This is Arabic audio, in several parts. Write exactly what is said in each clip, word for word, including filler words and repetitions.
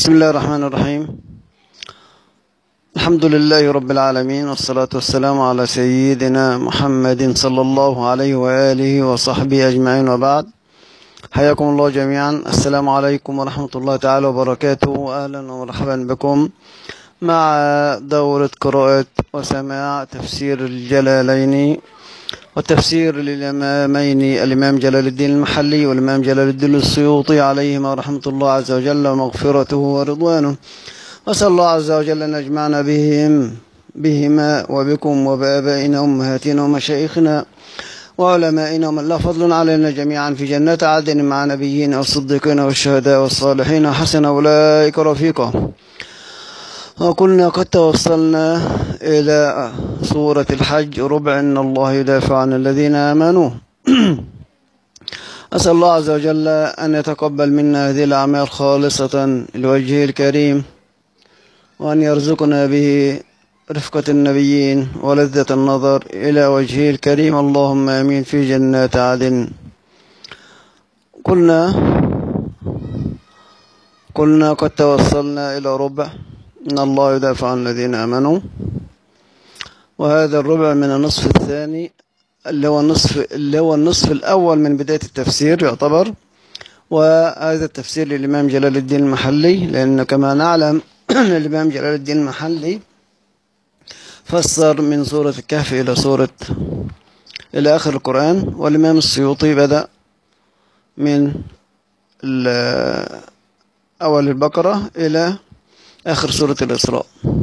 بسم الله الرحمن الرحيم. الحمد لله رب العالمين، والصلاة والسلام على سيدنا محمد صلى الله عليه وآله وصحبه أجمعين، وبعد. حياكم الله جميعا. السلام عليكم ورحمة الله تعالى وبركاته، وأهلا ومرحبا بكم مع دورة قراءة وسماع تفسير الجلالين والتفسير للإمامين، الإمام جلال الدين المحلي والإمام جلال الدين السيوطي عليهما رحمة الله عز وجل ومغفرته ورضوانه. وأسأل الله عز وجل أن يجمعنا بهم بهما وبكم وبآبائنا وأمهاتنا ومشايخنا وعلمائنا ومن له فضل علينا جميعا في جنات عدن مع نبينا والصديقين والشهداء والصالحين، وحسن أولئك رفيقا. وكنا قد توصلنا إلى سورة الحج، ربع إن الله يدافع عن الذين آمنوا. أسأل الله عز وجل أن يتقبل منا هذه الأعمال خالصة لوجهه الكريم، وأن يرزقنا به رفقة النبيين ولذة النظر إلى وجهه الكريم، اللهم آمين، في جنات عدن. قلنا قلنا قد توصلنا إلى ربع إن الله يدافع عن الذين آمنوا، وهذا الربع من النصف الثاني اللي هو النصف اللي هو النصف الأول من بداية التفسير يعتبر، وهذا التفسير للإمام جلال الدين المحلي، لأن كما نعلم الإمام جلال الدين المحلي فسر من سورة الكهف إلى سورة إلى آخر القرآن، والإمام السيوطي بدأ من أول البقرة إلى آخر سورة الإسراء.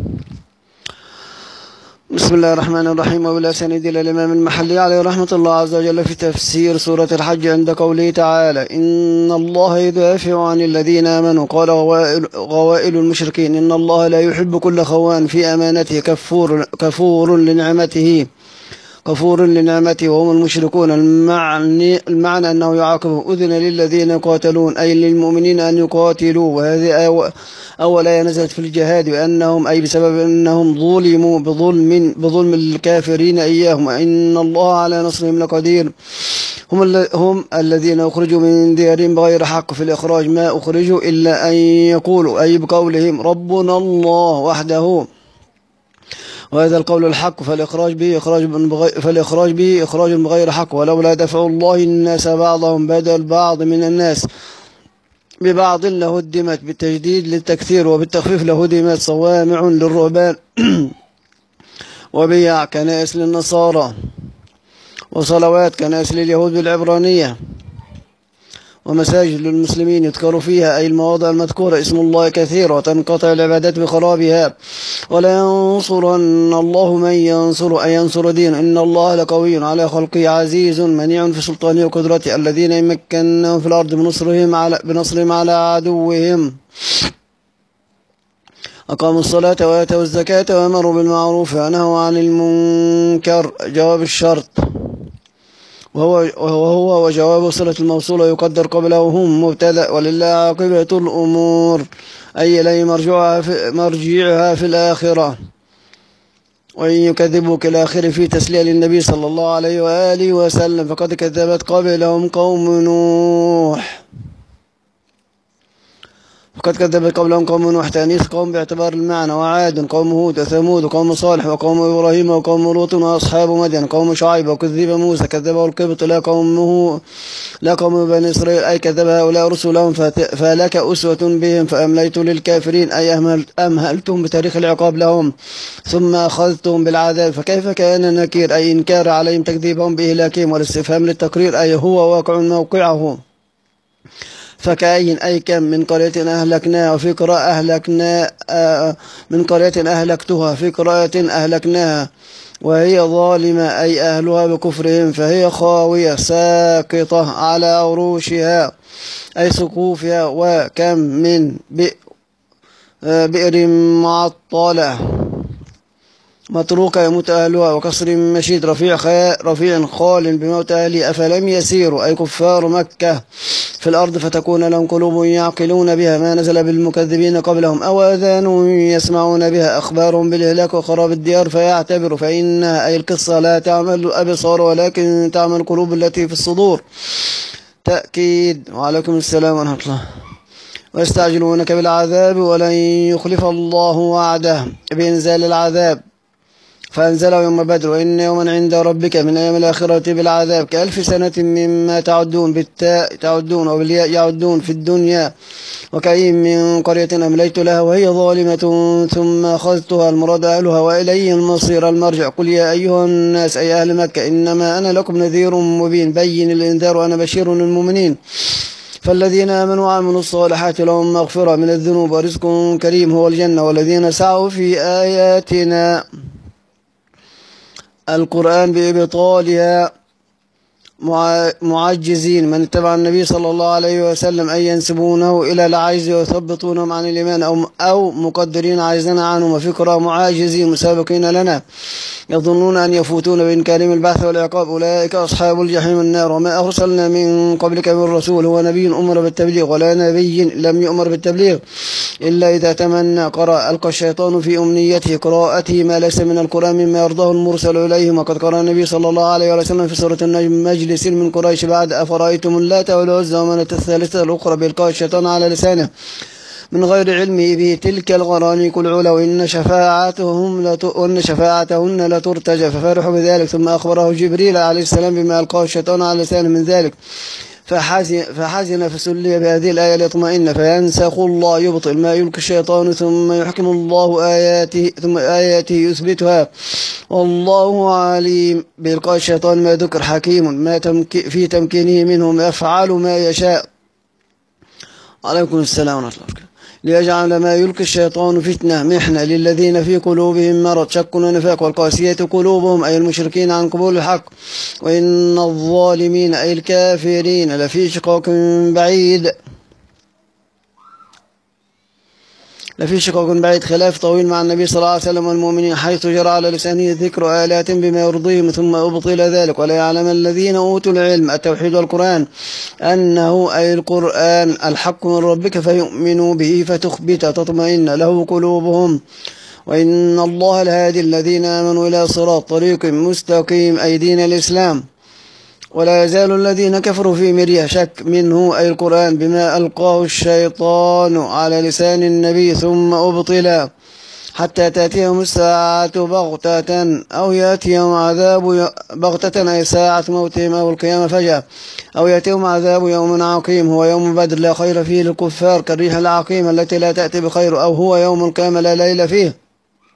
بسم الله الرحمن الرحيم. وبلا سند إلى الإمام المحلي عليه رحمة الله عز وجل في تفسير سورة الحج عند قوله تعالى: إن الله يدافع عن الذين آمنوا. قال غوائل المشركين: إن الله لا يحب كل خوان في أمانته كفور, كفور لنعمته كفور لنعمته وهم المشركون. المعنى, المعنى أنه يعاقبه: أذن للذين يقاتلون، أي للمؤمنين أن يقاتلوا. وهذه أول آية نزلت في الجهاد، وأنهم أي بسبب أنهم ظلموا بظلم بظلم الكافرين إياهم، وإن الله على نصرهم لقدير. هم, هم الذين أخرجوا من ديارهم بغير حق، في الإخراج ما أخرجوا إلا أن يقولوا، أي بقولهم ربنا الله وحده، وهذا القول الحق، فالإخراج به إخراج فالإخراج به إخراج بغير حق. ولولا دفع الله الناس بعضهم بدل بعض من الناس ببعض لهدمت، بالتجديد للتكثير، وبالتخفيف لهدمت صوامع للرهبان وبيع كنائس للنصارى، وصلوات كنائس لليهود بالعبرانية، ومساجد للمسلمين يذكر فيها أي المواضع المذكورة اسم الله كثير، وتنقطع العبادات بخرابها. ولا ينصرن الله من ينصر أي ينصر دين، إن الله لقوي على خلقه عزيز منيع في سلطانه وقدرته، الذين يمكنهم في الأرض بنصرهم على, بنصرهم على عدوهم، أقاموا الصلاة وآتوا الزكاة وأمروا بالمعروف ونهوا عن المنكر. جواب الشرط وهو, وهو وجواب صلة الموصولة يقدر قبله هم مبتدأ، ولله عاقبة الأمور، أي إليه مرجعها في, مرجعها في الآخرة. وإن يكذبوك الآخر في تسلية للنبي صلى الله عليه وآله وسلم، فقد كذبت قبلهم قوم نوح فقد كذبت قبلهم قوم نوح، تأنيث قوم باعتبار المعنى، وعاد قوم هود وثمود وقوم صالح وقوم إبراهيم وقوم لوط وأصحاب مدين قوم شعيب، وكذب موسى كذبه القبط لا قومه لا قوم بني إسرائيل، أي كذب هؤلاء رسلهم فلك أسوة بهم، فأمليت للكافرين أي أمهلتهم بتاريخ العقاب لهم، ثم أخذتهم بالعذاب، فكيف كان نكير أي إنكار عليهم تكذيبهم بإهلاكهم، والاستفهام للتقرير أي هو واقع موقعه. فكأين أي كم من قرية أهلكناها، وفي قراءة أهلكنا آه من قرية أهلكتها، في قراءة أهلكناها، وهي ظالمة أي أهلها بكفرهم، فهي خاوية ساقطة على عروشها أي سقوفها. وكم من بئر معطلة متروكة يموت أهلها، وكسر مشيد رفيع رفيع خال بموت أهله. أفلم يسيروا أي كفار مكة في الأرض فتكون لهم قلوب يعقلون بها ما نزل بالمكذبين قبلهم، أو آذان يسمعون بها أخبارهم بالإهلاك وخراب الديار فيعتبروا، فإنها أي القصة لا تعمل الأبصار ولكن تعمل القلوب التي في الصدور. تأكيد. وعليكم السلام ورحمة الله. ويستعجلونك بالعذاب ولن يخلف الله وعده بإنزال العذاب فأنزله يوم بدر وإن يوما عند ربك من أيام الآخرة بالعذاب كألف سنة مما تعدون بالتاء تعدون وبالياء يعدون في الدنيا وكأي من قرية أمليت لها وهي ظالمة ثم أخذتها المراد أهلها وإليه المصير المرجع قل يا أيها الناس أي أهل مكة إنما أنا لكم نذير مبين بين الإنذار وأنا بشير للمؤمنين فالذين آمنوا وعملوا الصالحات لهم مغفرة من الذنوب ورزق كريم هو الجنة والذين سعوا في آياتنا القرآن بإبطالها معجزين من اتبع النبي صلى الله عليه وسلم أن ينسبونه إلى العجز ويثبطونهم عن الإيمان أو, أو مقدرين عجزنا عنهم وفكرة معاجزين مسابقين لنا يظنون أن يفوتون بإنكارهم البعث والعقاب أولئك أصحاب الجحيم النار وما أرسلنا من قبلك من رسول هو نبي أمر بالتبليغ ولا نبي لم يؤمر بالتبليغ إلا إذا تمنى قرأ ألقى الشيطان في أمنيته قراءته ما ليس من القرآن مما يرضاه المرسل إليهم وقد قرأ النبي صلى الله عليه وسلم في سورة النجم مجلس من قريش بعد أفرأيتم اللات والعزى ومناة الثالثة الأخرى بإلقاء الشيطان على لسانه من غير علمه به تلك الغرانيق العلا وإن شفاعتهم لت... وإن شفاعتهن لترتجى ففرحوا بذلك ثم أخبره جبريل عليه السلام بما ألقاه الشيطان على لسانه من ذلك فحزن, فحزن فسلي بهذه الآية ليطمئن فينسخ الله يبطل ما يلقي الشيطان ثم يحكم الله آياته ثم آياته يثبتها والله عليم بإلقاء الشيطان ما ذكر حكيم ما تمك... في تمكينه منهم يفعل ما يشاء. عليكم السلام ورحمة الله وبركاته. ليجعل ما يلقي الشيطان فتنة محنة للذين في قلوبهم مرض شك ونفاق والقاسية قلوبهم أي المشركين عن قبول الحق وإن الظالمين أي الكافرين لفي شقاق بعيد لفي شقاق بعيد خلاف طويل مع النبي صلى الله عليه وسلم والمؤمنين حيث جرى على لسانه ذكر آلات بما يرضيهم ثم أبطل ذلك ولا يعلم الذين أوتوا العلم التوحيد والقرآن أنه أي القرآن الحق من ربك فيؤمنوا به فتخبت تطمئن له قلوبهم وإن الله الهادي الذين آمنوا إلى صراط طريق مستقيم أي دين الإسلام ولا يزال الذين كفروا في مرية شك منه أي القرآن بما ألقاه الشيطان على لسان النبي ثم أبطلا حتى تأتيهم الساعة بغتة أو يأتيهم عذاب بغتة أي ساعة موتهم أو القيامة فجأة أو يأتيهم عذاب يوم عقيم هو يوم بدر لا خير فيه للكفار كالريح العقيمة التي لا تأتي بخير أو هو يوم القيامة لا ليل فيه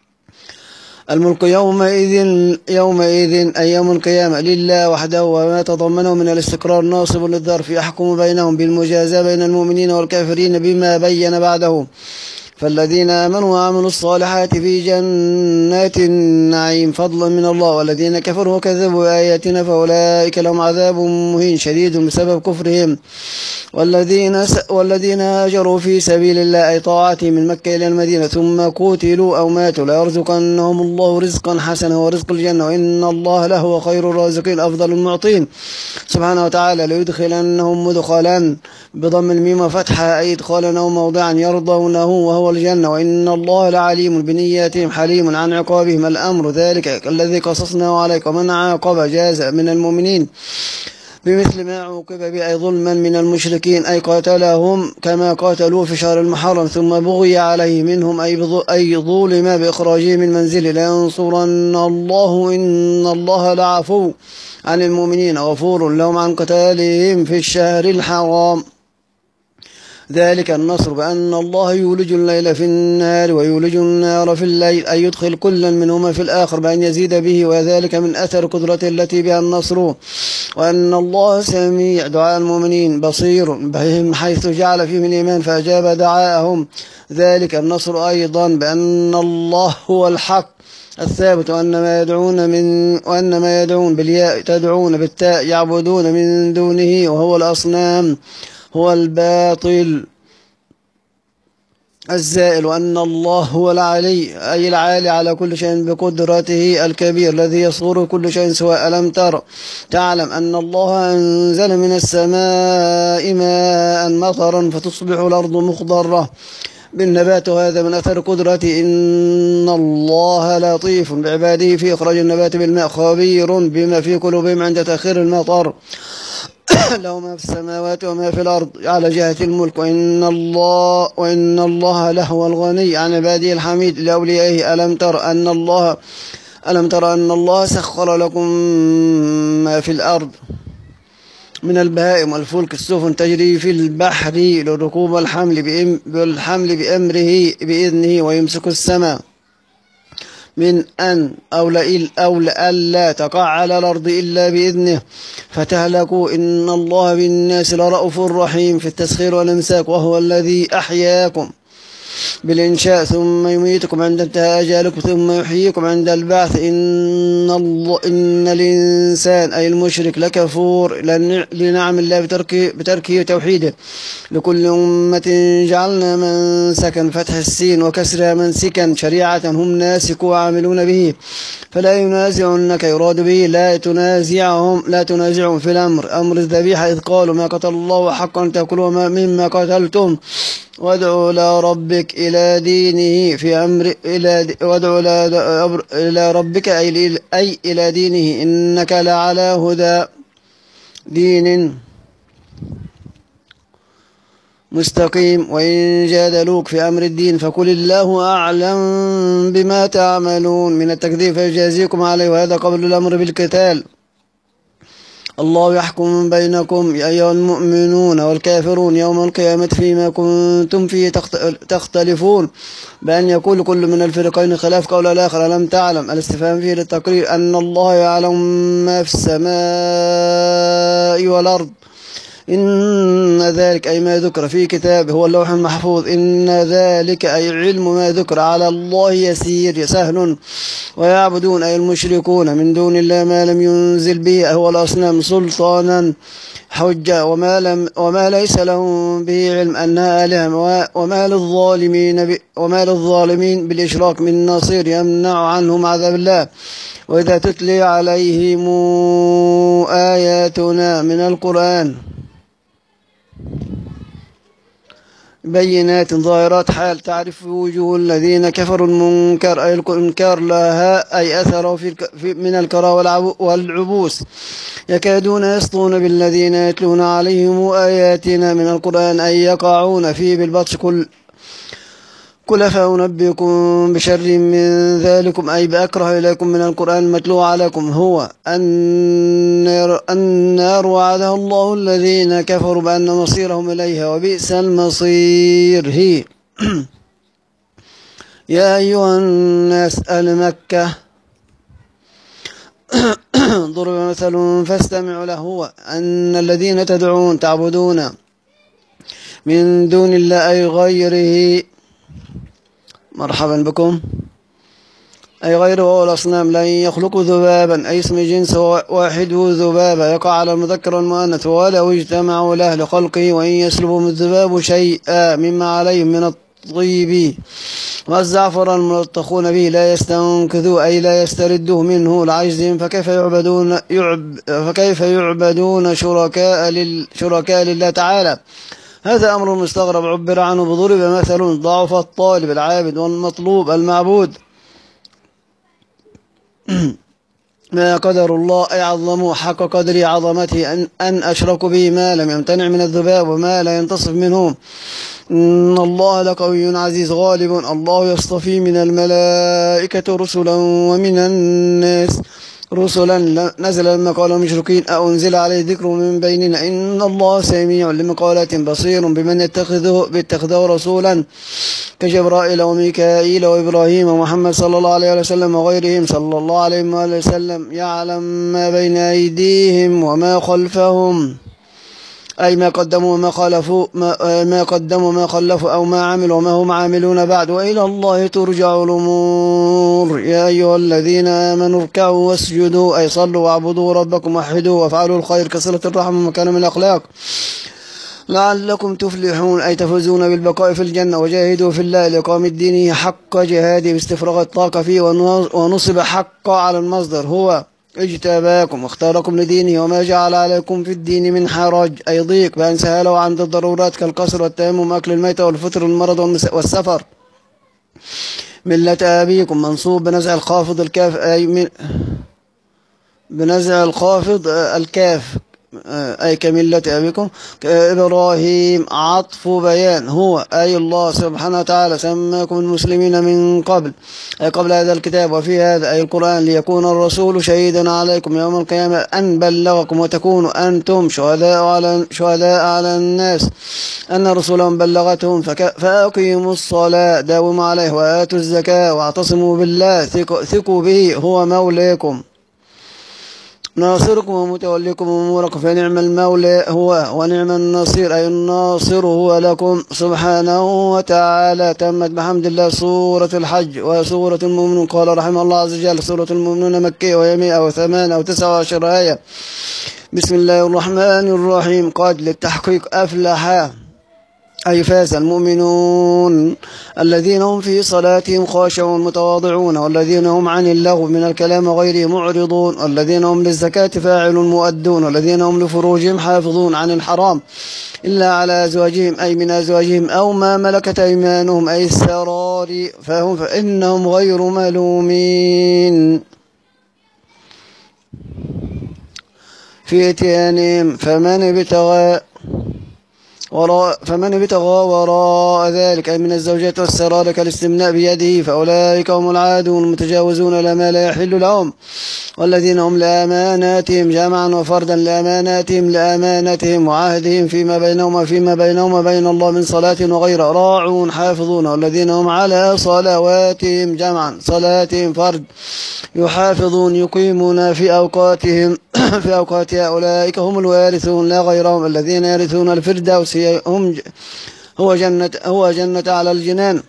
الملك يومئذ يومئذ أي يوم القيامة لله وحده وما تضمنه من الاستقرار ناصب للظرف يحكم بينهم بالمجازاة بين المؤمنين والكافرين بما بين بعده فالذين آمنوا وعملوا الصالحات في جنات النعيم فضلا من الله والذين كفروا وكذبوا بآياتنا فأولئك لهم عذاب مهين شديد بسبب كفرهم والذين والذين هاجروا في سبيل الله أي طاعتهم من مكة إلى المدينة ثم قتلوا أو ماتوا لا يرزقنهم الله رزقا حسنا ورزق الجنة وإن الله لهو خير الرازقين أفضل المعطين سبحانه وتعالى ليدخلنهم مدخلا بضم الميم وفتحها أي إدخالا أو موضعا يرضونه وهو الجنة وإن الله لعليم بنياتهم حليم عن عقابهم الأمر ذلك الذي قصصناه عليك ومن عاقب جاز من المؤمنين بمثل ما عوقب به أي ظلما من المشركين أي قاتلهم كما قاتلوا في شهر المحرم ثم بغي عليه منهم أي ظلم بإخراجه من منزله لينصرن الله إن الله لعفو عن المؤمنين غفور لهم عن قتالهم في الشهر الحرام ذلك النصر بأن الله يولج الليل في النهار ويولج النهار في الليل أي يدخل كلا منهما في الآخر بأن يزيد به وذلك من أثر قدرته التي بها النصر وأن الله سميع دعاء المؤمنين بصير بهم حيث جعل فيهم الإيمان فأجاب دعاءهم ذلك النصر أيضا بأن الله هو الحق الثابت وأن ما يدعون من وأن ما يدعون بالياء تدعون بالتاء يعبدون من دونه وهو الأصنام هو الباطل الزائل وأن الله هو العلي أي العالي على كل شيء بقدرته الكبير الذي يصغر كل شيء سواء ألم تر تعلم أن الله أنزل من السماء ماء مطرا فتصبح الأرض مخضرة بالنبات وهذا من أثر قدرته إن الله لطيف بعباده في إخراج النبات بالماء خبير بما في قلوبهم عند تأخير المطر له ما في السماوات وما في الأرض على جهة الملك، وإن الله وإن الله لهو الغني عن عباده الحميد لأوليائه. ألم تر أن الله ألم تر أن الله سخر لكم ما في الأرض من البهائم والفلك السفن تجري في البحر لركوب الحمل بالحمل بأمره بإذنه، ويمسك السماء من أن أو لألا تقع على الأرض إلا بإذنه فتهلكوا. إن الله بالناس لرؤوف رحيم في التسخير والإمساك، وهو الذي أحياكم بالإنشاء ثم يميتكم عند انتهاء أجالكم ثم يحييكم عند البعث. إن, الله إن الإنسان أي المشرك لكفور لنعم الله بتركه, بتركه توحيده. لكل أمة جعلنا منسكا فتح السين وكسرها منسكا شريعة هم ناسكوا وعاملون به، فلا ينازعنك يراد به لا تنازعهم لا تنازعهم في الأمر أمر الذبيحة، إذ قالوا ما قتل الله حقا تأكلوا مما قتلتم وادعوا إلى ربك إلى دينه في أمر إلى وادعوا إلى ربك أي, أي إلى دينه إنك لعلى هدى دين مستقيم. وإن جادلوك في أمر الدين فقل الله أعلم بما تعملون من التكذيب فيجازيكم عليه، وهذا قبل الأمر بالقتال. الله يحكم بينكم يا أيها المؤمنون والكافرون يوم القيامة فيما كنتم فيه تختلفون، بأن يقول كل من الفريقين خلاف قول الآخر. ألم تعلم الاستفهام فيه للتقرير أن الله يعلم ما في السماء والأرض. إن ذلك أي ما ذكر في كتابه هو اللوح المحفوظ. إن ذلك أي علم ما ذكر على الله يسير سهل. ويعبدون أي المشركون من دون الله ما لم ينزل به هو الأصنام سلطانا حجة، وما, لم وما ليس لهم به علم أنها آلهة، وما للظالمين وما للظالمين بالإشراك من نصير يمنع عنهم عذاب الله. وإذا تتلي عليهم آياتنا من القرآن بينات ظاهرات حال تعرف في وجوه الذين كفروا المنكر أي الإنكار لها أي أثره في من الكرى والعبوس، يكادون يسطون بالذين يتلون عليهم آياتنا من القرآن أي يقعون فيه بالبطش. كل قل فأنبئكم بشر من ذلكم أي بأكره إليكم من القرآن المتلو عليكم هو النار, النار وعدها الله الذين كفروا بأن مصيرهم إليها وبئس المصير. هي يا أيها الناس أهل مكة ضرب مثل فاستمعوا له هو أن الذين تدعون تعبدون من دون الله أي غيره مرحبا بكم أي غيره هو الأصنام لن يخلقوا ذبابا أي اسم جنس واحده ذبابا يقع على المذكر والمؤنث، ولو اجتمعوا له لخلقه وإن يسلبهم الذباب شيئا مما عليهم من الطيب والزعفر الملطخون به لا يستنكثوا أي لا يستردوه منه لعجزهم، فكيف يعبدون يعب فكيف يعبدون شركاء لل شركاء لله تعالى. هذا أمر مستغرب عبر عنه بضرب مثل ضعف الطالب العابد والمطلوب المعبود ما قدر الله أي عظموا حق قدر عظمته أن, أن أشركوا به ما لم يمتنع من الذباب وما لا ينتصف منهم. إن الله لقوي عزيز غالب. الله يصطفي من الملائكة رسلا ومن الناس رسلا نزل لما قال المشركين أأنزل عليه ذكر من بيننا إن الله سميع لمقالات بصير بمن يتخذه باتخذه رسولا كجبرائيل وميكائيل وإبراهيم ومحمد صلى الله عليه وسلم وغيرهم صلى الله عليه وسلم يعلم ما بين أيديهم وما خلفهم أي ما قدموا وما خلفوا ما, ما قدموا ما خلفوا أو ما عملوا وما هم عاملون بعد، وإلى الله ترجع الأمور. يا أيها الذين آمنوا اركعوا واسجدوا أي صلوا واعبدوا ربكم وحدوا وافعلوا الخير كصلة الرحم ومكان من الأخلاق لعلكم تفلحون أي تفوزون بالبقاء في الجنة. وجاهدوا في الله لإقام الدين حق جهاده باستفراغ الطاقة فيه، ونصب حق على المصدر هو اجتباكم واختاركم لدينه وما جعل عليكم في الدين من حرج أي ضيق بأن سهلوا عند الضرورات كالقصر والتيمم وأكل الميتة والفطر والمرض والسفر. ملة أبيكم منصوب بنزع الخافض الكاف أي من بنزع الخافض الكاف أي كملة أبيكم كإبراهيم. عطف بيان. هو أي الله سبحانه وتعالى سماكم المسلمين من قبل أي قبل هذا الكتاب وفي هذا أي القرآن ليكون الرسول شهيدا عليكم يوم القيامة أن بلغكم وتكونوا أنتم شهداء على شهداء على الناس أن رسولهم بلغتهم فأقيموا الصلاة داوموا عليه وآتوا الزكاة واعتصموا بالله ثقوا به هو مولاكم ناصركم ومتوليكم أموركم فنعم المولى هو ونعم النصير أي الناصر هو لكم سبحانه وتعالى. تمت بحمد الله سورة الحج وسورة المؤمنون. قال رحمه الله عز وجل سورة المؤمنون مكية وهي مئة وثمان أو تسعة وعشر آية. بسم الله الرحمن الرحيم. قد للتحقيق أفلح أي فاز المؤمنون الذين هم في صلاتهم خاشعون متواضعون والذين هم عن اللغو من الكلام غيره معرضون والذين هم للزكاة فاعلون مؤدون والذين هم لفروجهم حافظون عن الحرام إلا على أزواجهم أي من أزواجهم أو ما ملكت أيمانهم أي السرار فهم فإنهم غير ملومين في إتيانهم فمن ابتغى وراء فمن ابتغى وراء ذلك أي من الزوجات والسرار كالاستمناء بيده فأولئك هم العادون المتجاوزون لما لا يحل لهم والذين هم لأماناتهم جمعا وفردا لأماناتهم لأمانتهم وعهدهم فيما بينهم وفيما بينهم وبين الله من صلاة وغير راعون حافظون والذين هم على صلواتهم جمعا صلاتهم فرد يحافظون يقيمون في أوقاتهم في أوقاتها أولئك هم الوارثون لا غيرهم الذين يرثون الفردوس هم هو جنة هو جنة على الجنان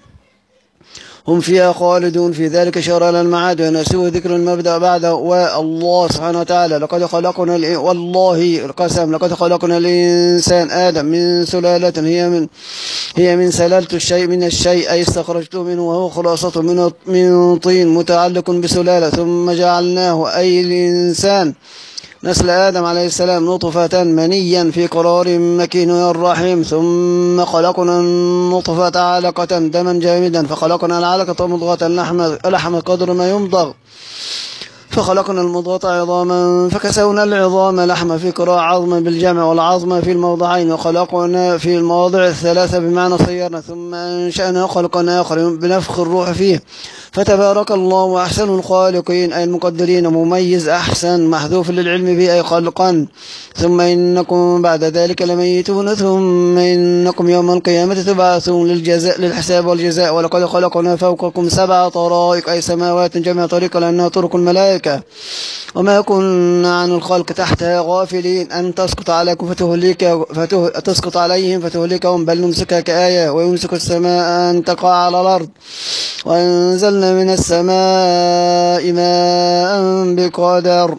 هم فيها خالدون. في ذلك شرع للمعاد ونسوه ذكر المبدأ بعده والله سبحانه وتعالى لقد خلقنا والله القسم لقد خلقنا الإنسان آدم من سلالة هي من هي من سلالة الشيء من الشيء أي استخرجته منه وهو خلاصة من من طين متعلق بسلالة ثم جعلناه أي الإنسان نسل آدم عليه السلام نطفة منيا في قرار مكين الرحيم ثم خلقنا النطفة علقة دما جامدا فخلقنا العلقة مضغة لحم قدر ما يمضغ فخلقنا المضغة عظاما فكسونا العظام لحما في قراءة عظما بالجمع والعظم في الموضعين وخلقنا في المواضع الثلاثة بمعنى صيرنا ثم أنشأنا خلقا آخر بنفخ الروح فيه فتبارك الله أحسن الخالقين أي المقدرين مميز أحسن محذوف للعلم به أي خلقا ثم إنكم بعد ذلك لميتون ثم إنكم يوم القيامة تبعثون للجزاء للحساب والجزاء ولقد خلقنا فوقكم سبع طرائق أي سماوات جميع طريق لأنها طرق الملائكة وما كنا عن الخلق تحتها غافلين أن تسقط عليكم فتهلك فته... تسقط عليهم فتهلكهم بل نمسكها كآية ويمسك السماء أن تقع على الأرض وأنزلنا من السماء ماء بقدر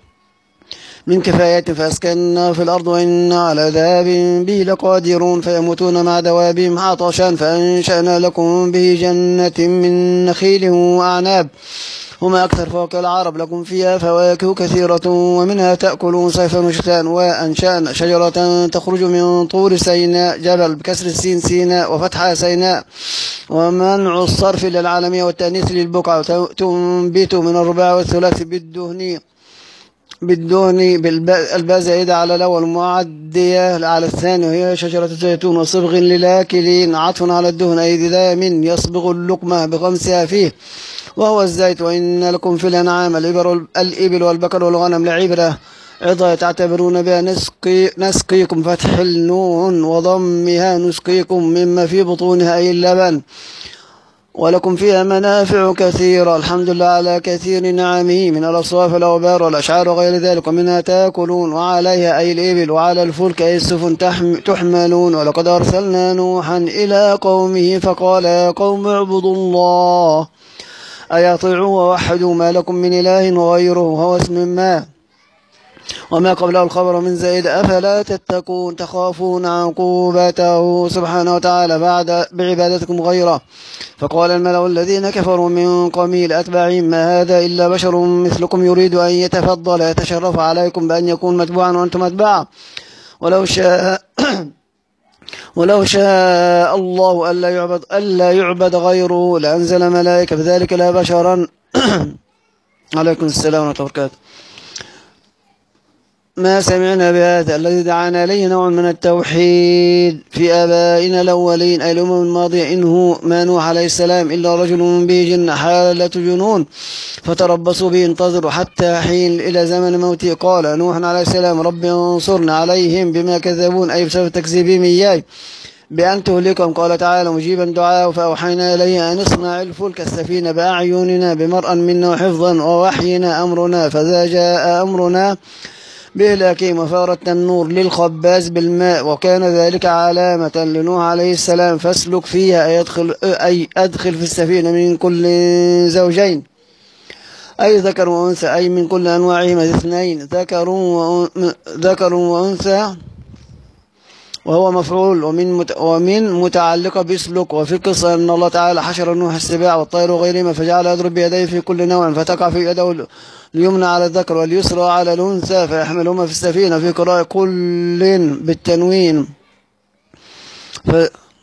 من كفاية فأسكننا في الأرض وإنا على ذهاب به لقادرون فيموتون مع دوابهم عطشا فأنشأنا لكم به جنة من نخيل وأعناب هما أكثر فوق العرب لكم فيها فواكه كثيرة ومنها تأكلون صيفا وشتاء وأنشأنا شجرة تخرج من طور سيناء جبل بكسر السين سيناء وفتحها سيناء ومنع الصرف للعالمية والتأنيث للبقعة تنبت من الرباع والثلاث بالدهن بالدهن بالباء زائدة على الأول معدية على الثاني وهي شجرة الزيتون وصبغ للآكلين عطف على الدهن أي دام يصبغ اللقمة بخمسها فيه وهو الزيت وإن لكم في الأنعام الإبل والبقر والغنم لعبرة عظة تعتبرون بها نسقي نسقيكم فتح النون وضمها نسقيكم مما في بطونها أي اللبن ولكم فيها منافع كثيرة الحمد لله على كثير نعمه من الأصواف والأوبار والأشعار وغير ذلك ومنها تأكلون وعليها أي الإبل وعلى الفلك أي السفن تحملون ولقد أرسلنا نوحا إلى قومه فقال يا قوم اعبدوا الله أي أطيعوا ووحدوا ما لكم من إله غيره وهو اسم ما وما قبله الخبر من زائد أفلا تتقون تخافون عقوبته سبحانه وتعالى بعد بعبادتكم غيره فقال الملأ الذين كفروا من قومه لأتباعهم ما هذا إلا بشر مثلكم يريد أن يتفضل يتشرف عليكم بأن يكون متبوعا وأنتم أتباع ولو شاء ولو شاء الله ألا يعبد, ألا يعبد غيره لأنزل ملائكة بذلك لا بشرا عليكم السلام ورحمة الله وبركاته. ما سمعنا بهذا الذي دعانا إليه نوع من التوحيد في آبائنا الأولين أي الأمم الماضية إن هو ما نوح عليه السلام إلا رجل به جنة حالة جنون فتربصوا به انتظروا حتى حين إلى زمن موته. قال نوح عليه السلام رب انصرنا عليهم بما كذبون أي بسبب تكذيبهم إياي بأن تهلكهم. قال تعالى مجيبا دعاءه فأوحينا إليه أن اصنع الفلك السفينة بأعيننا بمرأ منا وحفظا ووحينا أمرنا فإذا جاء أمرنا بإهلاكهم وفار التنور للخباز بالماء وكان ذلك علامة لنوح عليه السلام فاسلك فيها أي أدخل, أي أدخل في السفينة من كل زوجين أي ذكر وأنثى أي من كل أنواعهما اثنين ذكر ذكر وأنثى وهو مفعول ومن مت... ومن متعلقة باسلك. وفي القصة أن الله تعالى حشر نوح السباع والطير وغيرهما فجعل يضرب بيديه في كل نوع فتقع في يده اليمنى على الذكر واليسرى على الأنثى فيحملهما في السفينة في قراءة كل بالتنوين ف...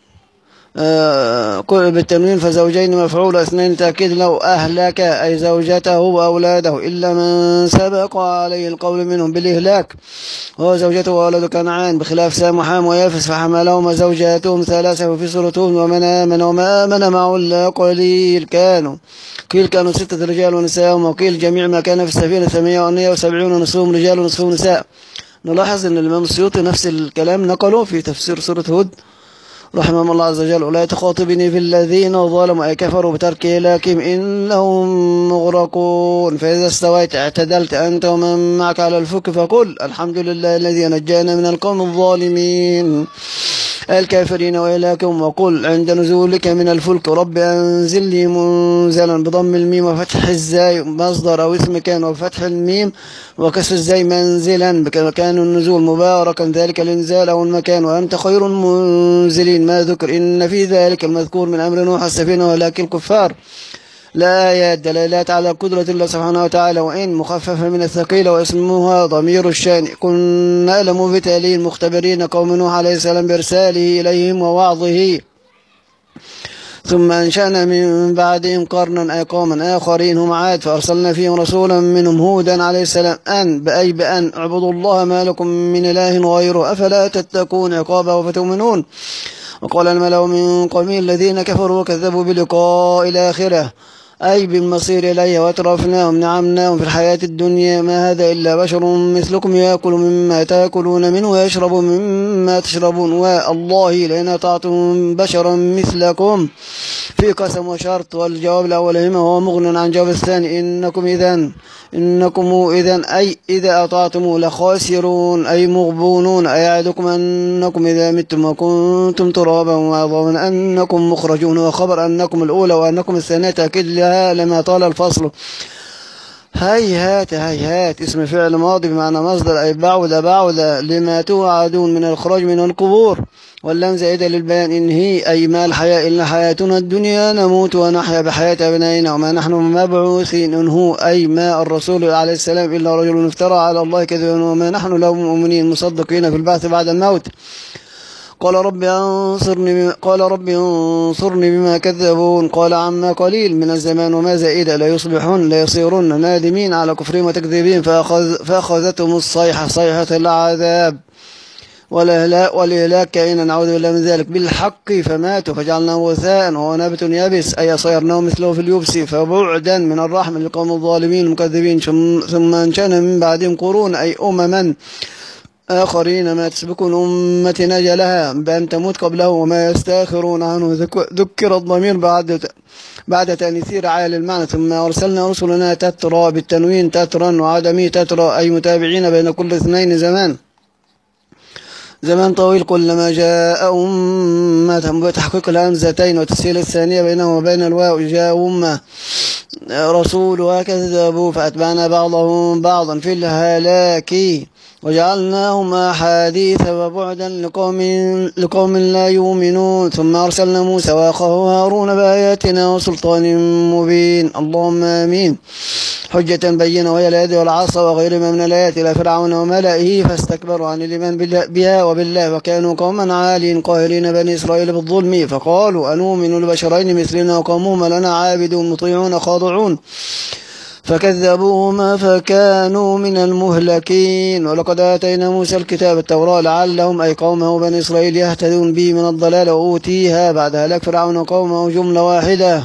آه بالتنوين فزوجين مفعول اثنين تأكيد له أهلك أي زوجته وأولاده إلا من سبق عليه القول منهم بالإهلاك وهو زوجته وولد كنعان بخلاف سام وحام ويافس فحملهما زوجاتهم ثلاثة وفي سورتهم ومن آمن وما آمن معه إلا قليل كانوا قيل كانوا ستة رجال ونساء وقيل جميع ما كان في السفينة ثمانية وسبعون نصفهم رجال ونصفهم نساء. نلاحظ أن الإمام السيوطي نفس الكلام نقله في تفسير سورة هود رحمه الله عز وجل ولا تخاطبني في الذين ظلموا أي كفروا بترك إهلاكهم إنهم مغرقون. فإذا استويت اعتدلت أنت ومن معك على الفلك فقل الحمد لله الذي نجانا من القوم الظالمين الكافرين وإهلاكهم. وقل عند نزولك من الفلك رب أنزل لي منزلا بضم الميم وفتح الزاي مصدر أو اسم كان وفتح الميم وكسر الزاي منزلا بكان النزول مباركا ذلك الإنزال أو المكان وأنت خير المنزلين. ما ذكر إن في ذلك المذكور من أمر نوح السفينة ولكن الكفار لا آيات دلالات على قدرة الله سبحانه وتعالى وإن مخففة من الثقيلة واسمها ضمير الشان. كنا لمبتلين مختبرين قوم نوح عليه السلام بإرساله إليهم ووعظه ثم أنشأنا من بعدهم قرنا أي قوما آخرين هم عاد فأرسلنا فيهم رسولا منهم هودا عليه السلام أن بأي بأن اعبدوا الله ما لكم من إله غيره أفلا تتقون عقابه فتؤمنون. وقال الملأ من قومه الذين كفروا وكذبوا بلقاء الآخرة أي بالمصير إليه وأترفناهم نعمناهم في الحياة الدنيا ما هذا إلا بشر مثلكم يأكل مما تأكلون منه ويشرب مما تشربون والله لئن أطعتم بشرا مثلكم في قسم وشرط. والجواب الأولهما هو مغن عن جواب الثاني إنكم إذن إنكم إذن أي إذا أطعتم لخاسرون أي مغبونون أي يعدكم أنكم إذا متم وكنتم ترابا وعظاما أنكم مخرجون وخبر أنكم الأولى وأنكم الثانية تأكيد لها لما طال الفصل. هيهات هيهات اسم فعل ماضي بمعنى مصدر أي بعد بعد لما توعدون من الخروج من القبور واللام زائدة للبيان إن هي أي ما الحياة إلا حياتنا الدنيا نموت ونحيا بحياة أبنائنا وما نحن مبعوثين إن هو أي ما الرسول عليه السلام إلا رجل افترى على الله كذبا وما نحن له مؤمنين مصدقين في البعث بعد الموت. قال رب انصرني قال رب انصرني بما كذبون. قال عما قليل من الزمان وما زائد لا يصبحون لا يصيرون نادمين على كفرهم وتكذيبهم فأخذ فأخذتهم الصيحة صيحة العذاب والإهلاك كائنا نعوذ بالله من ذلك بالحق فماتوا فجعلناه غثاء وهو نبت يابس أي صيرناه مثله في اليبس فبعدا من الرحمة لقوم الظالمين المكذبين. ثم أنشأنا من بعدهم قرون أي أمما آخرين ما تسبقون أمة نجلها بأن تموت قبله وما يستاخرون عنه. ذكر الضمير بعد بعد تأنيث رعاية للمعنى. ثم أرسلنا رسلنا تترى بالتنوين تترا وعدمي تترى أي متابعين بين كل اثنين زمان زمان طويل كلما جاء أمة بتحقيق الهمزتين وتسهيل الثانية بينه وبين الواو جاء أمة رسول وكذبوا فأتبعنا بعضهم بعضا في الهلاك وجعلناهم أحاديث وبعدا لقوم, لقوم لا يؤمنون. ثم أرسلنا موسى وأخاه هارون بآياتنا وسلطان مبين اللهم آمين. حجة بينة وهي اليد والعصا وغيرها من الآيات إلى فرعون وملئه فاستكبروا عن الإيمان بها وبالله وكانوا قوما عالين قاهرين بني إسرائيل بالظلم فقالوا أنؤمن لبشرين مثلنا وقومهما لنا عابدون مطيعون خاضعون فكذبوهما فكانوا من المهلكين. ولقد آتينا موسى الكتاب التوراة لعلهم أي قومه بني إسرائيل يهتدون به من الضلال وأوتيها بعد هلاك فرعون وقومه جملة واحدة.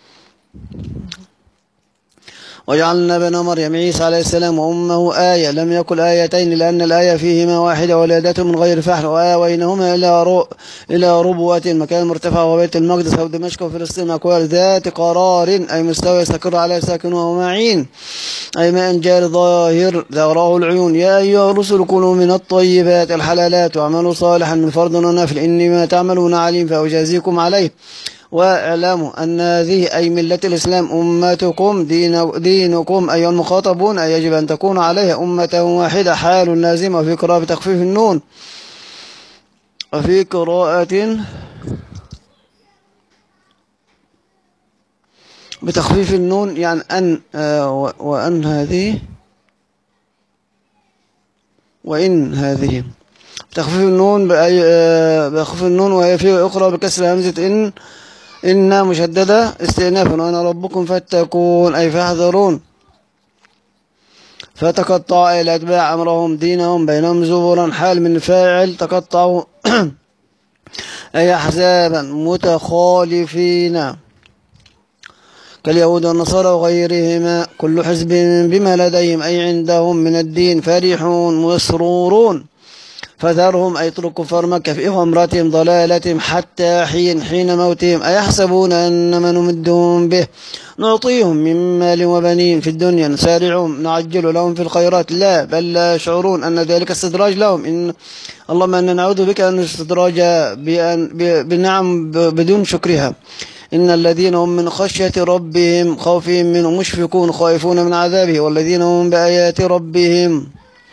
وجعلنا بني مريم عيسى عليه السلام وأمه آية، لم يكن آيتين لأن الآية فيهما واحدة ولادته من غير فحل. وآوينهما إلى رو... إلى ربوة مكان مرتفع وبيت المقدس أو دمشق وفلسطين أقوال ذات قرار أي مستوى يستقر عليه ساكنها ومعين أي ماء جاري ظاهر تراه العيون. يا أيها الرسل كلوا من الطيبات الحلالات واعملوا صالحا من فرض ونفل إني ما تعملون عليم فأجازيكم عليه. واعلموا أن هذه أي ملة الإسلام أمتكم دين دينكم أيها المخاطبون أي يجب أن تكون عليها أمة واحدة حال لازمة. وفي قراءة بتخفيف النون وفي قراءة بتخفيف النون يعني أن آه وأن هذه وإن هذه بتخفيف النون آه بتخفيف النون. وهي في أخرى بكسر همزة إن إن مشددة استئناف وأنا ربكم فاتقون أي فاحذرون. فتقطع الأتباع أمرهم دينهم بينهم زبرا حال من فاعل تقطعوا أي أحزابا متخالفين كاليهود والنصارى وغيرهما كل حزب بما لديهم أي عندهم من الدين فرحون مسرورون. فذرهم أي اتركوا كفار مكة في غمرتهم ضلالتهم حتى حين حين موتهم أيحسبون أن ما نمدهم به نعطيهم من مال وبنين في الدنيا نسارعهم نعجل لهم في الخيرات لا بل لا يشعرون أن ذلك استدراج لهم. إن اللهم أن نعوذ بك أن نستدراج بنعم بدون شكرها. إن الذين هم من خشية ربهم خوفهم منه مشفقون خائفون من عذابه. والذين هم بآيات ربهم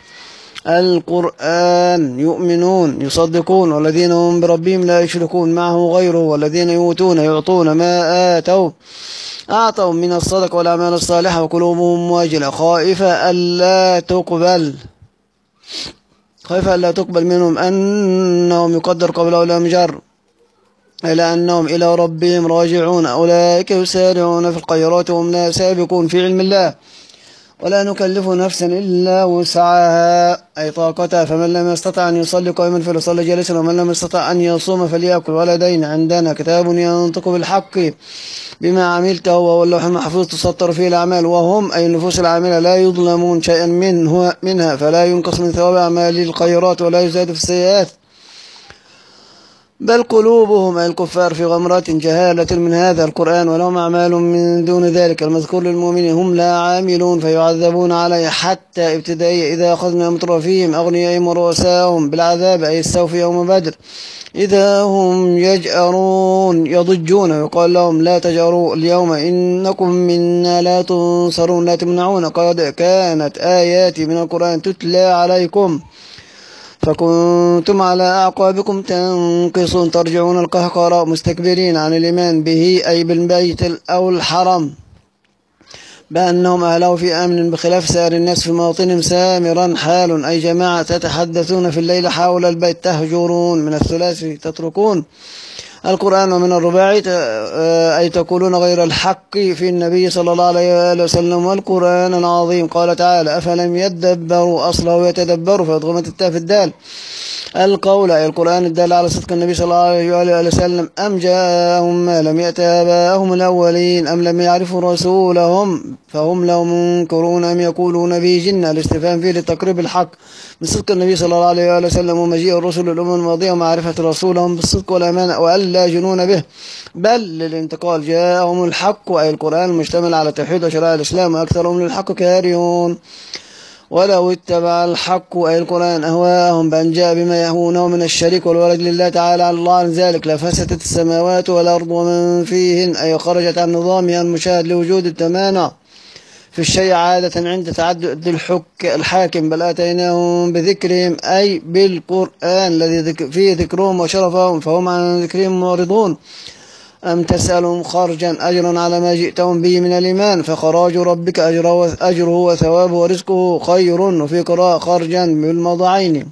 القرآن يؤمنون يصدقون. والذين هم بربهم لا يشركون معه غيره. والذين يؤتون يعطون ما آتوا أعطوا من الصدق والأعمال الصالحة وقلوبهم واجلة خائفة ألا تقبل خائفة ألا تقبل منهم أنهم يقدر قبل لهم جر إلى أنهم إلى ربهم راجعون. أولئك يسارعون في الخيرات وهم لا سابقون في علم الله ولا نكلف نفسا إلا وسعها أي طاقتها. فمن لم يستطع أن يصلي قائما فليصلي جالسا ومن لم يستطع أن يصوم فليأكل. ولدين عندنا كتاب ينطق بالحق بما عملته وهو اللوح المحفوظ تسطر فيه الأعمال. وهم أي النفوس العاملة لا يظلمون شيئا منه منها فلا ينقص من ثواب أعمال الخيرات ولا يزاد في السيئات بل قلوبهم أي الكفار في غمرات جهالة من هذا القرآن ولهم أعمال من دون ذلك المذكور للمؤمنين هم لا عاملون فيعذبون عليه حتى ابتدائية إذا أخذنا مترفيهم أغنيائهم ورؤساهم بالعذاب أي السوف يوم بدر إذا هم يجأرون يضجون ويقال لهم لا تجأروا اليوم إنكم منا لا تنصرون لا تمنعون قد كانت آياتي من القرآن تتلى عليكم فكنتم على أعقابكم تنقصون ترجعون القهقراء مستكبرين عن الإيمان به أي بالبيت أو الحرم بأنهم أهلوا في أمن بخلاف سائر الناس في مواطنهم سامرا حال أي جماعة تتحدثون في الليل حول البيت تهجرون من الثلاثي تتركون القرآن ومن الرباعي أي تقولون غير الحق في النبي صلى الله عليه وسلم والقرآن العظيم. قال تعالى أفلم يدبروا أصله يتدبروا فأضغمت التاء في الدال القول أي القرآن الدال على صدق النبي صلى الله عليه وسلم أم جاءهم ما لم يأت آباءهم الأولين أم لم يعرفوا رسولهم فهم له منكرون أم يقولون به جنة الاستفهام فيه لتقريب الحق من صدق النبي صلى الله عليه وسلم ومجيء الرسل الأمم الماضية ومعرفة رسولهم بالصدق والأمانة وألا جنون به بل للانتقال جاءهم الحق أي القرآن المشتمل على توحيد وشرائع الإسلام وأكثرهم للحق كارهون ولو اتبع الحق أي القرآن أهواءهم بأن جاء بما يهونه من الشريك والولد لله تعالى على الله عن ذلك لفسدت السماوات والأرض ومن فيهن أي خرجت عن نظامها المشاهد لوجود التمانع في الشيء عادة عند تعدد الحك الحاكم بل آتيناهم بذكرهم أي بالقرآن الذي فيه ذكرهم وشرفهم فهم عن ذكرهم معرضون أم تسألهم خرجا أجرا على ما جئتهم به من الإيمان فخراج ربك أجره وثوابه ورزقه خير وفي قراءة خرجا بالمضعين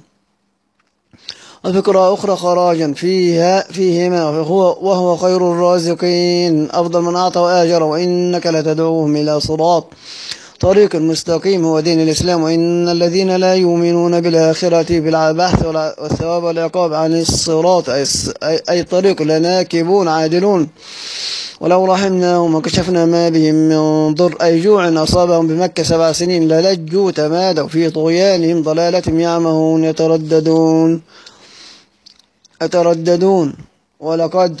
وفي قراءة أخرى خراجا فيها فيهما وهو, وهو خير الرازقين أفضل من أعطى وآجر وإنك لتدعوهم إلى صراط طريق المستقيم هو دين الإسلام. وإن الذين لا يؤمنون بالآخرة بالبحث والثواب والعقاب عن الصراط أي طريق لناكبون عادلون. ولو رحمناهم وكشفنا ما بهم من ضر أي جوع أصابهم بمكة سبع سنين للجوا تمادوا في طغيانهم ضلالة يعمهون يترددون يترددون ولقد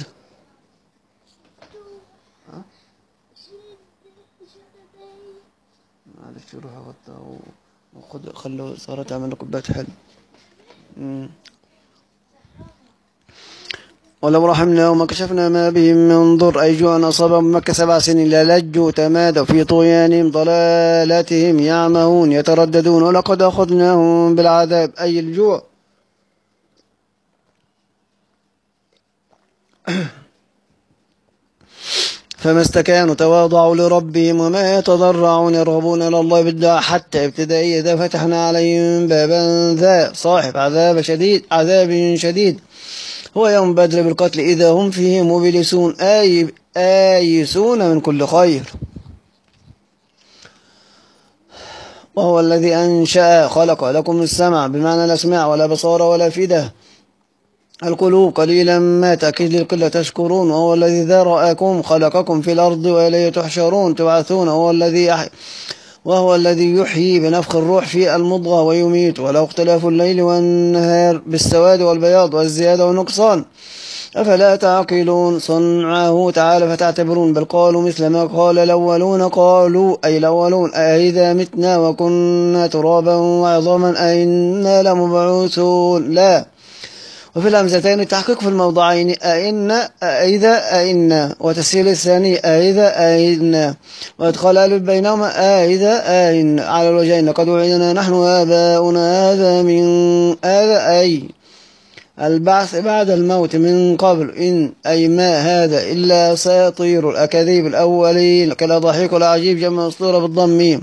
معلش روح غطى وخد خلوا سارة تعمل كوباية حلو. ولو رحمناهم وكشفنا ما بهم من ضر أي جوع أصابهم بمكة سبع سنين للجوا تمادوا في طغيانهم ضلالتهم يعمهون يترددون. ولقد أخذناهم بالعذاب أي الجوع فما استكانوا تواضعوا لربهم وما يتضرعون يرغبون إلى الله بالدعاء حتى ابتدائية إذا فتحنا عليهم بابا ذا صاحب عذاب شديد عذاب شديد هو يوم بدر بالقتل إذا هم فيه مبلسون آي آيسون من كل خير. وهو الذي أنشأ خلق لكم السمع بمعنى الأسماع ولا بصار ولا فدة القلوب قليلا ما تأكيد للقلة تشكرون. وهو الذي ذرأكم خلقكم في الأرض وإليه تحشرون تبعثون. وهو الذي أحي وهو الذي يحيي بنفخ الروح في المضغة ويميت وله اختلاف الليل والنهار بالسواد والبياض والزيادة والنقصان أفلا تعقلون. صنعه تعالى فتعتبرون بل قالوا مثل ما قال الأولون قالوا أي الأولون أإذا متنا وكنا ترابا وعظاما أئنا لمبعوثون لا. وفي الهمزتين التحقيق في الموضعين أئن أئذا أئنا وتسهيل الثاني أئذا أئنا وإدخال ألف بينهما أئذا أئن على الوجهين لقد وعدنا نحن وآباؤنا هذا من هذا أي البعث بعد الموت من قبل إن أي ما هذا إلا أساطير الأكاذيب الأولين كلا ضحيك والعجيب جمع أسطورة بالضميم.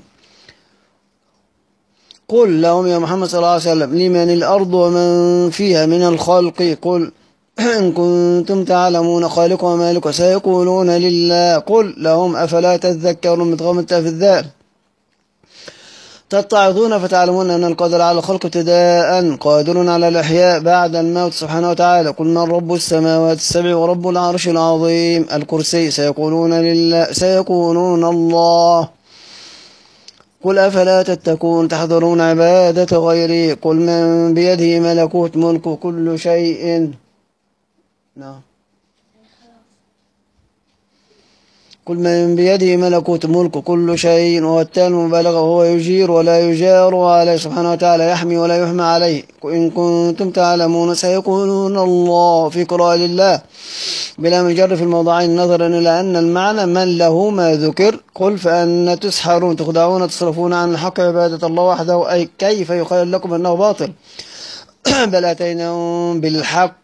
قل لهم يا محمد صلى الله عليه وسلم لمن الأرض ومن فيها من الخلق قل إن كنتم تعلمون خالق ومالك وسيقولون لله قل لهم أفلا تذكرون مدغم في الذال تتعظون فتعلمون أن القادر على الخلق ابتداء قادر على الإحياء بعد الموت سبحانه وتعالى. قل من رب السماوات السبع ورب العرش العظيم الكرسي سيقولون لله سيقولون الله قل أفلا تتقون تحذرون عبادة غيري قل من بيده ملكوت ملك كل شيء نعم قل من بيده ملكوت ملك كل شيء وهو التاء المبالغة وهو يجير ولا يجار عليه سبحانه وتعالى يحمي ولا يحمى عليه. إن كنتم تعلمون سيقولون الله في قراءة لله بلا مجر في الموضعين نظرا إلى أن المعنى من له ما ذكر. قل فأن تسحرون تخدعون تصرفون عن الحق عبادة الله وحده أي كيف يخيل لكم أنه باطل بل أتيناهم بالحق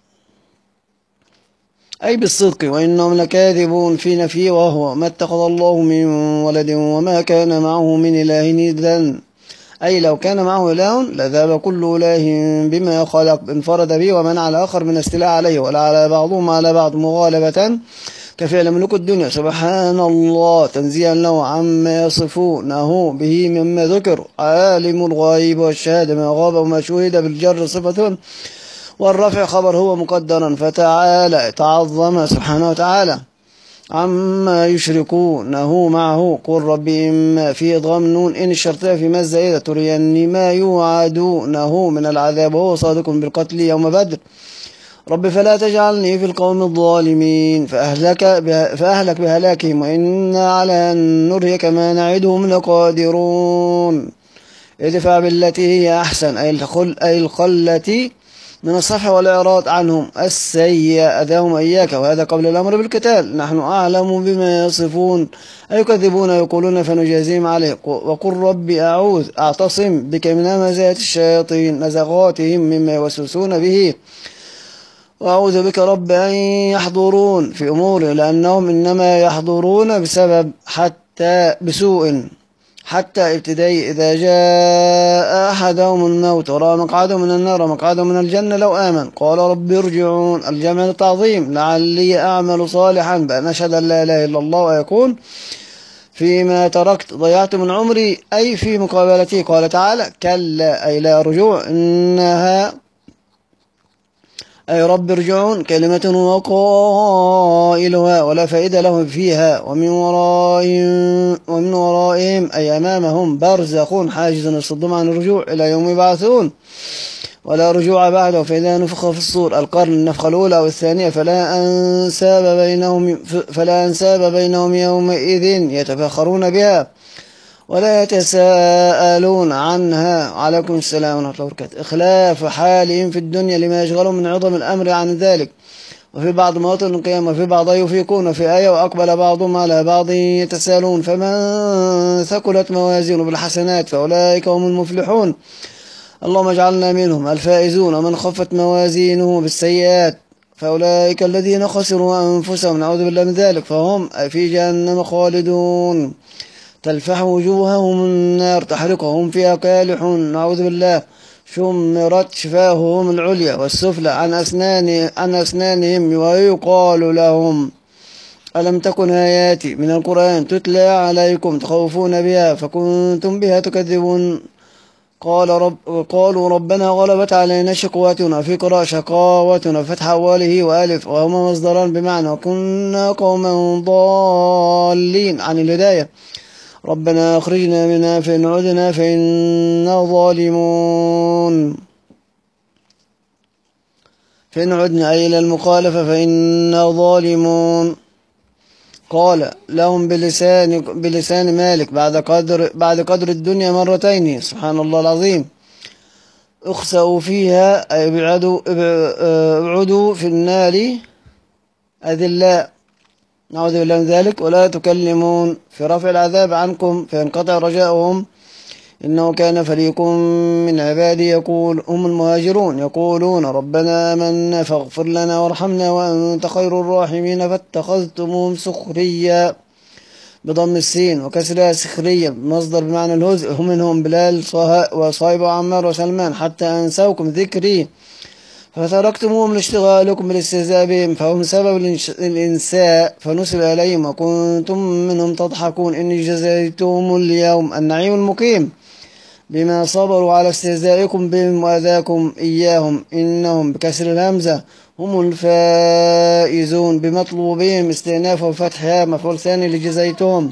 أي بالصدق وإنهم لكاذبون في نفيه وهو ما اتخذ الله من ولد وما كان معه من إله إذن أي لو كان معه إله لذهب كل إله بما خلق انفرد به ومن على آخر من استيلاء عليه ولا على بعضهم على بعض مغالبة كفعل ملوك الدنيا سبحان الله تنزيها له عما يصفونه به مما ذكر عالم الغيب والشهادة ما غاب وما شهد بالجر صفة والرفع خبر هو مقدرا فتعالى تعظم سبحانه وتعالى عما يشركونه معه. قل ربي إما في إضغام نون إن الشرطية في مزة إذا تريني ما يوعدونه من العذاب وهو صادق بالقتل يوم بدر. رب فلا تجعلني في القوم الظالمين فأهلك, به فأهلك بهلاكهم وإنا على أن نريك ما نعدهم لقادرون. ادفع بالتي هي أحسن أي الخل أي الخلة من الصفح والإعراض عنهم السيئة أذاهم إياك وهذا قبل الأمر بالقتال نحن أعلم بما يصفون أي يكذبون يقولون فنجازيهم عليه. وقل ربي أعوذ أعتصم بك من همزات الشياطين نزغاتهم مما يوسوسون به وأعوذ بك رب أن يحضرون في أمور لأنهم إنما يحضرون بسبب حتى بسوء حتى ابتدائي إذا جاء أحدهم الموت ورأى مقعده من النار ومقعده من الجنة لو آمن قال رب ارجعون الجمع للتعظيم لعلي أعمل صالحا بأن أشهد أن لا إله إلا الله ويكون فيما تركت ضيعت من عمري أي في مقابلته. قال تعالى كلا أي لا رجوع إنها أي رب ارجعون كلمة وقائلها ولا فائدة لهم فيها ومن ورائهم ومن ورائهم أي أمامهم برزخ حاجز يصدهم عن الرجوع إلى يوم يبعثون ولا رجوع بعده. فإذا نفخ في الصور القرن النفخة الأولى والثانية فلا أنساب بينهم فلا أنساب بينهم يومئذ يتفاخرون بها ولا يتساءلون عنها. عليكم السلام ورحمة الله وبركاته. إخلاف حالهم في الدنيا لما يشغلهم من عظم الأمر عن ذلك. وفي بعض مواطن القيامة وفي بعض يفيقون في آية وأقبل بعضهم على بعض يتساءلون فمن ثقلت موازينه بالحسنات فأولئك هم المفلحون اللهم اجعلنا منهم الفائزون. ومن خفت موازينه بالسيئات فأولئك الذين خسروا أنفسهم نعوذ بالله من ذلك فهم في جهنم خالدون تلفح وجوههم النار تحرقهم فيها كالحون نعوذ بالله. شمرت شفاههم العليا والسفلى عن أسنان عن أسنانهم ويقال لهم ألم تكن آياتي من القرآن تتلى عليكم تخوفون بها فكنتم بها تكذبون. قال رب قالوا ربنا غلبت علينا شقوتنا في قراءة شقاوتنا فتح أوله وألف وهما مصدران بمعنى وكنا قوما ضالين عن الهداية. ربنا أخرجنا منها فإن عدنا فإنا ظالمون. فإن عدنا أي إلى المخالفة فإنا ظالمون. قال لهم بلسان بلسان مالك بعد قدر بعد قدر الدنيا مرتين سبحان الله العظيم اخسأوا فيها أي ابعدوا ابعدوا في النار أذلاء نعوذ بالله من ذلك ولا تكلمون في رفع العذاب عنكم فينقطع رجاؤهم. إنه كان فريق من عبادي يقول هم المهاجرون يقولون ربنا آمنا فاغفر لنا وارحمنا وأنت خير الراحمين فاتخذتموهم سخريا بضم السين وكسرها سخريا مصدر بمعنى الهزء هم منهم بلال وصهيب وعمار وسلمان حتى أنسوكم ذكري فتركتموهم لاشتغالكم بالاستهزاء بهم فهم سبب الإنساء فنسب إليهم وكنتم منهم تضحكون إني جزيتهم اليوم النعيم المقيم بما صبروا على استهزائكم بهم وأذاكم إياهم إنهم بكسر الهمزة هم الفائزون بمطلوبهم استئناف وفتحها مفعول ثاني لجزيتهم.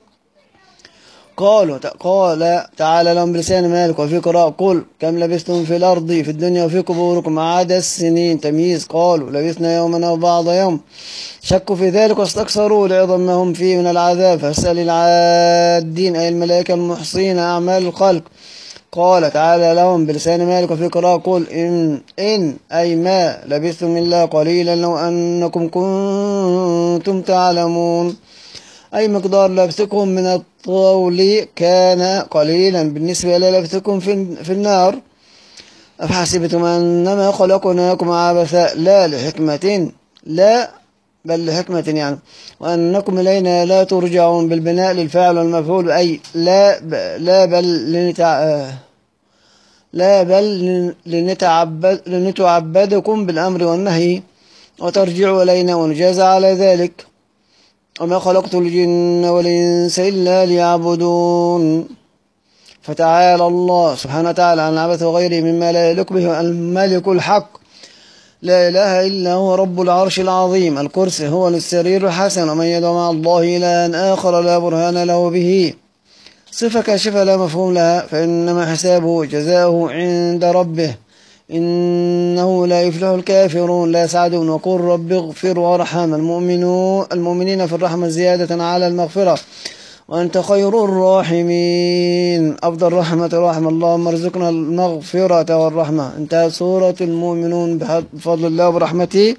قالوا قال تعالى لهم بلسان مالك وفي قراءة قل كم لبثتم في الأرض في الدنيا وفي قبوركم عدد السنين تمييز قالوا لبثنا يوما أو بعض يوم شكوا في ذلك واستكثروا لعظم ما هم فيه من العذاب فاسأل العادين أي الملائكة المحصين أعمال الخلق. قال تعالى لهم بلسان مالك وفي قراءة قل إن, إن أي ما لبثتم إلا قليلا لو أنكم كنتم تعلمون أي مقدار لبثكم من الطول كان قليلا بالنسبة إلى لبثكم في النار. أفحسبتم أنما خلقناكم عبثا لا لحكمة لا بل لحكمة يعني وأنكم إلينا لا ترجعون بالبناء للفاعل والمفعول أي لا لا بل لنتع لا بل لنتعبد لنتعبدكم بالأمر والنهي وترجعوا إلينا ونجازى على ذلك. وما خلقت الجن والإنس إلا ليعبدون. فتعالى الله سبحانه وتعالى عن العبث وغيره مما لا يليق به الملك الحق لا إله إلا هو رب العرش العظيم. الكرسي هو السرير الحسن ومن يدعو مع الله إلها آخر لا برهان له به صفة كاشفة لا مفهوم لها فإنما حسابه جزاؤه عند ربه إنه لا يفلح الكافرون لا يسعدون. وقل رب اغفر وارحم المؤمنون المؤمنين في الرحمة زيادة على المغفرة وأنت خير الراحمين. أفضل رحمة رحمة اللهم ارزقنا المغفرة والرحمة. انتهت سورة المؤمنون بفضل الله وبرحمته.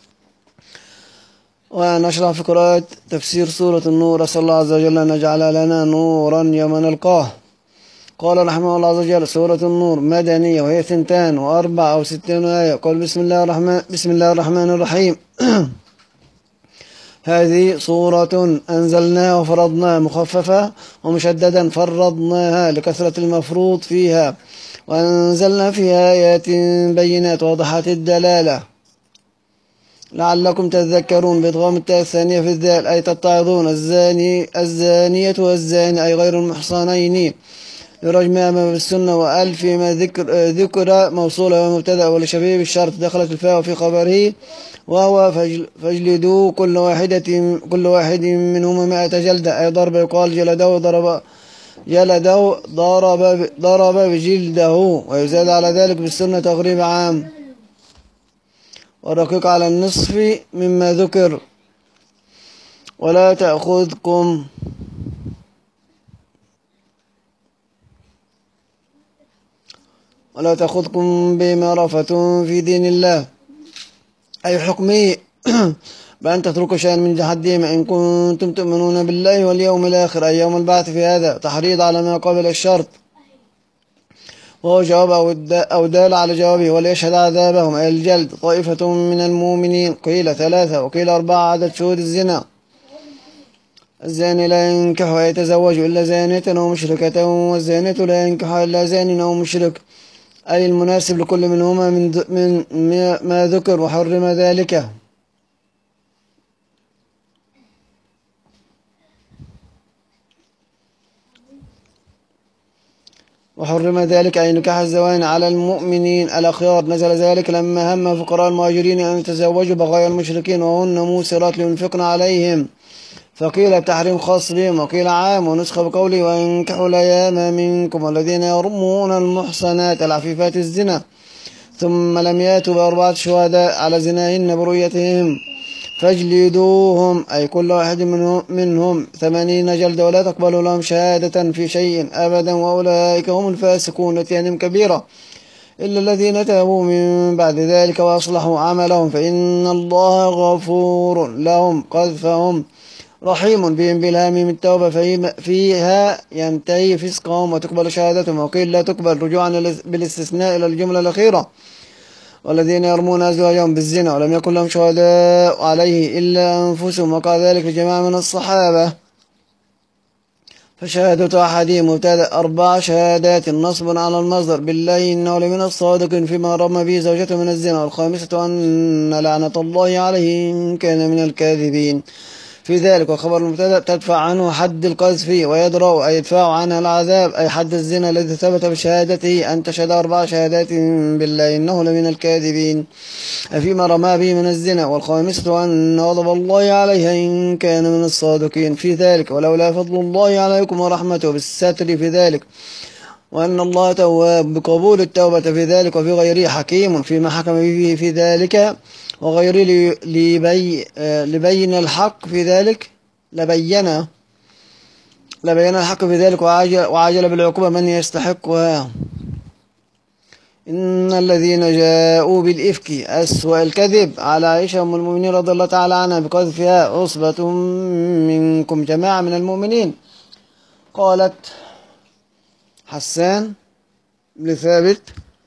ونشرح في قراءة تفسير سورة النور أسأل الله عز وجل أن يجعل لنا نورا يوم نلقاه. قال رحمه الله عز وجل سورة النور مدنية وهي ثنتان وأربع أو ستين آية. قال بسم الله الرحمن بسم الله الرحمن الرحيم. هذه صورة أنزلناها وفرضناها مخففة ومشددا فرضناها لكثرة المفروض فيها وأنزلنا فيها آيات بينات واضحات الدلالة لعلكم تذكرون بإدغام التاء الثانية في الذال أي تتعظون. الزاني الزانية والزاني أي غير المحصنين لرجمها ما بالسنة. وأل فيما ذكر ذكر موصولة ومبتدأ ولشبيه بالشرط دخلت الفاء في خبره وهو فجل فاجلدوا كل واحدة كل واحد منهما مائة جلدة أي ضرب. يقال جلده ضرب جلده ضرب ضرب بجلده. ويزاد على ذلك بالسنة تغريب عام. والرقيق على النصف مما ذكر. ولا تأخذكم ولا تأخذكم بما رأفة في دين الله أي حكمه بأن تتركوا شيئا من جهدهما إن كنتم تؤمنون بالله واليوم الآخر أي يوم البعث. في هذا تحريض على ما قبل الشرط وهو جواب أو دال على جوابه. وليشهد عذابهم أي الجلد طائفة من المؤمنين. قيل ثلاثة وقيل أربعة عدد شهود الزنا. الزاني لا ينكح ويتزوج إلا زانية أو مشركة والزانية لا ينكح إلا زان أو مشرك أي المناسب لكل منهما من, من ما ذكر. وحرم ذلك وحرم ذلك أي نكاح الزوان على المؤمنين الأخيار. نزل ذلك لما هم فقراء المهاجرين أن يتزوجوا بغايا المشركين وهن موسرات لينفقن عليهم فقيل التحريم خاص بهم وقيل عام. ونسخ بقوله وانكحوا الأيام منكم والذين يرمون المحصنات العفيفات الزنا ثم لم ياتوا بأربعة شهداء على زناهن برؤيتهم فاجلدوهم أي كل واحد منهم, منهم ثمانين جلدة ولا تقبلوا لهم شهادة في شيء أبدا وأولئك هم الفاسقون نتيهم كبيرة إلا الذين تابوا من بعد ذلك وأصلحوا عملهم فإن الله غفور لهم قذفهم رحيم بهم بالهام التوبة فيها ينتهي فسقهم وتقبل شهادتهم. وقيل لا تقبل رجوعا بالاستثناء إلى الجملة الأخيرة والذين يرمون أزواجهم بالزنا ولم يكن لهم شهداء عليه إلا أنفسهم وقع ذلك لجماعة من الصحابة فشهادة أحدهم مبتدأ أربع شهادات نصب على المصدر بالله إنه لمن الصادقين فيما رمى به زوجته من الزنا. والخامسة أن لعنة الله عليه إن كان من الكاذبين في ذلك. وخبر المبتدأ تدفع عنه حد القذف ويدرأ أي يدفع عنها العذاب أي حد الزنا الذي ثبت بشهادته أن تشهد أربع شهادات بالله إنه لمن الكاذبين فيما رمى به من الزنا. والخامسة أن غضب الله عليها إن كان من الصادقين في ذلك. ولولا فضل الله عليكم ورحمته بالستر في ذلك وأن الله تواب بقبول التوبة في ذلك وفي غيره حكيم فيما حكم به في ذلك وغيره لبي لبين الحق في ذلك لبين لبين الحق في ذلك وعجل, وعجل بالعقوبة من يستحقها. إن الذين جاءوا بالإفك أسوأ الكذب على عائشة أم المؤمنين رضي الله تعالى عنها بقذفها عصبة منكم جماعة من المؤمنين. قالت حسان بن ثابت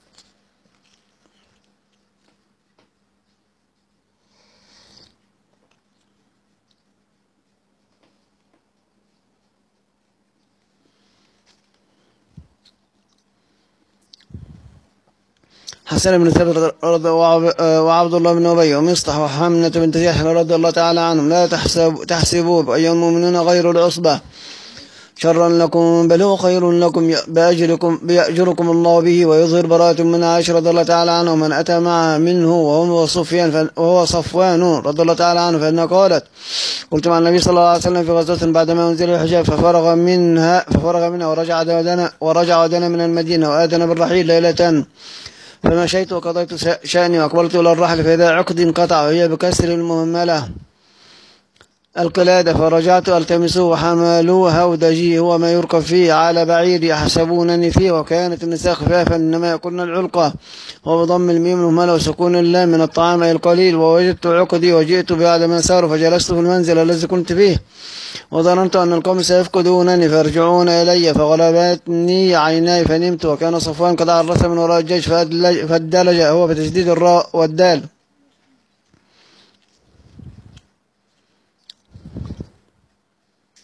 حسن بن ثابت وعبد الله بن أبي ومصطح وحمنة بنت جحش رضي الله تعالى عنهم لا تحسب تحسبوا أيها المؤمنون غير العصبة شرا لكم بل هو خير لكم بأجركم بيأجركم الله به ويظهر براءة من عائشة رضي الله تعالى عنه من أتى معه منه وهو صفيان وهو صفوان رضي الله تعالى عنه فإنها قالت قلت مع النبي صلى الله عليه وسلم في غزوة بعدما أنزل الحجاب ففرغ منها ففرغ منها ورجع ودنا ورجع ودنا من المدينة وآذن بالرحيل ليلة فمشيت وقضيت شأني وأقبلت إلى الرحل فإذا عقد انقطع وهي بكسر المهملة القلادة فرجعت ألتمسه وحملوا هودجي هو ما يركب فيه على بعير يحسبونني فيه وكانت النساء خفافا إنما يأكلن العلقة وبضم الميم المهملة وسكون اللام من الطعام أي القليل. ووجدت عقدي وجئت بعد ما ساروا فجلست في المنزل الذي كنت فيه وظننت أن القوم سيفقدونني فيرجعون إلي فغلبتني عيناي فنمت وكان صفوان قد عرس من وراء الجيش فالدلج هو بتشديد الراء والدال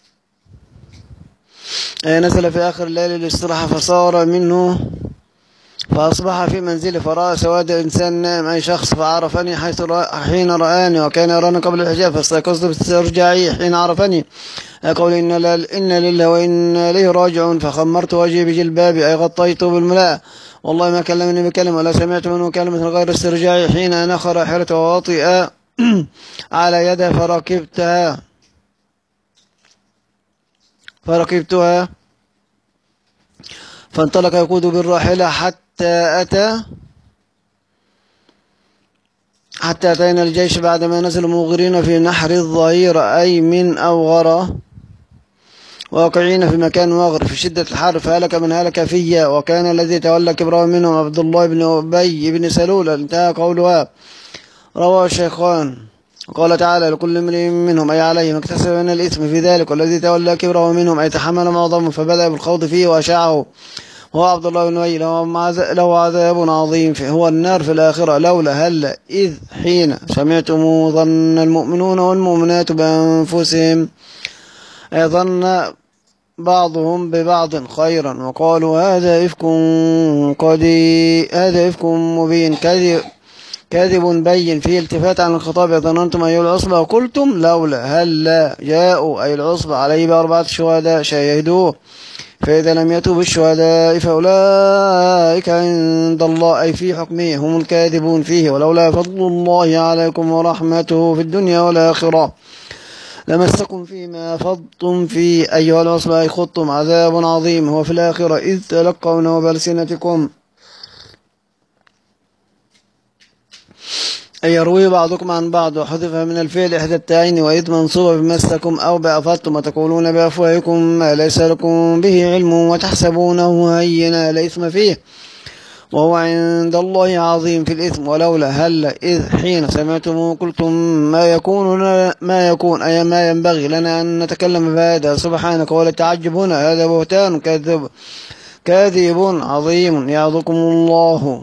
نزل في آخر الليل الاستراحة فصار منه فأصبح في منزلي فرأى سواد إنسان نائم أي شخص فعرفني حيث رأ... حين رآني وكان يراني قبل الحجاب فاستيقظت باسترجاعي حين عرفني أقول إن, لل... إن لله وإنا إليه راجعون فخمرت وجهي بجلبابي أي غطيته بالملاء والله ما كلمني بكلمة ولا سمعت منه كلمة غير استرجاعي حين نخر حيرته وواطئ على يده فركبتها فركبتها فانطلق يقود بالراحلة حتى أتى حتى أتينا الجيش بعدما نزلوا مغرين في نحر الظهيرة أي من أوغرة واقعين في مكان مغر في شدة الحر فهلك من هلك فيا وكان الذي تولى كبره منهم عبد الله بن أبي بن سلول. انتهى قولها. رواه الشيخان. قال تعالى لكل امرئ منهم أي عليه ما اكتسب من الإثم في ذلك والذي تولى كبره منهم أي تحمل معظمه فبدأ بالخوض فيه وأشاعه هو عبد الله بن أبي له عذاب عظيم هو النار في الآخرة لولا هل إذ حين سمعتم ظن المؤمنون والمؤمنات بأنفسهم أي ظن بعضهم ببعض خيرا وقالوا هذا إفك قدي هذا إفك مبين كذب كاذب بين فيه التفات عن الخطاب ظننتم أيها العصبة وقلتم لولا هل لا جاءوا أي العصبة عليه بأربعة شهداء شاهدوه فإذا لم يأتوا بالشهداء فأولئك عند الله أي في حكمه هم الكاذبون فيه ولولا فضل الله عليكم ورحمته في الدنيا والآخرة لمسكم فيما فضتم فيه أيها العصبة أي خضتم عذاب عظيم هو في الآخرة إذ تلقونه بألسنتكم أي يروي بعضكم عن بعض وحذف من الفعل إحدى التعين وإذ منصوبة بمسكم أو بأفضتم وتقولون بأفواهكم ما ليس لكم به علم وتحسبونه هينا لا إثم فيه وهو عند الله عظيم في الإثم ولولا هل إذ حين سمعتموه قلتم ما يكون ما يكون أي ما ينبغي لنا أن نتكلم بهذا سبحانك ولا تعجب هنا هذا بهتان كاذب كاذب عظيم يعظكم الله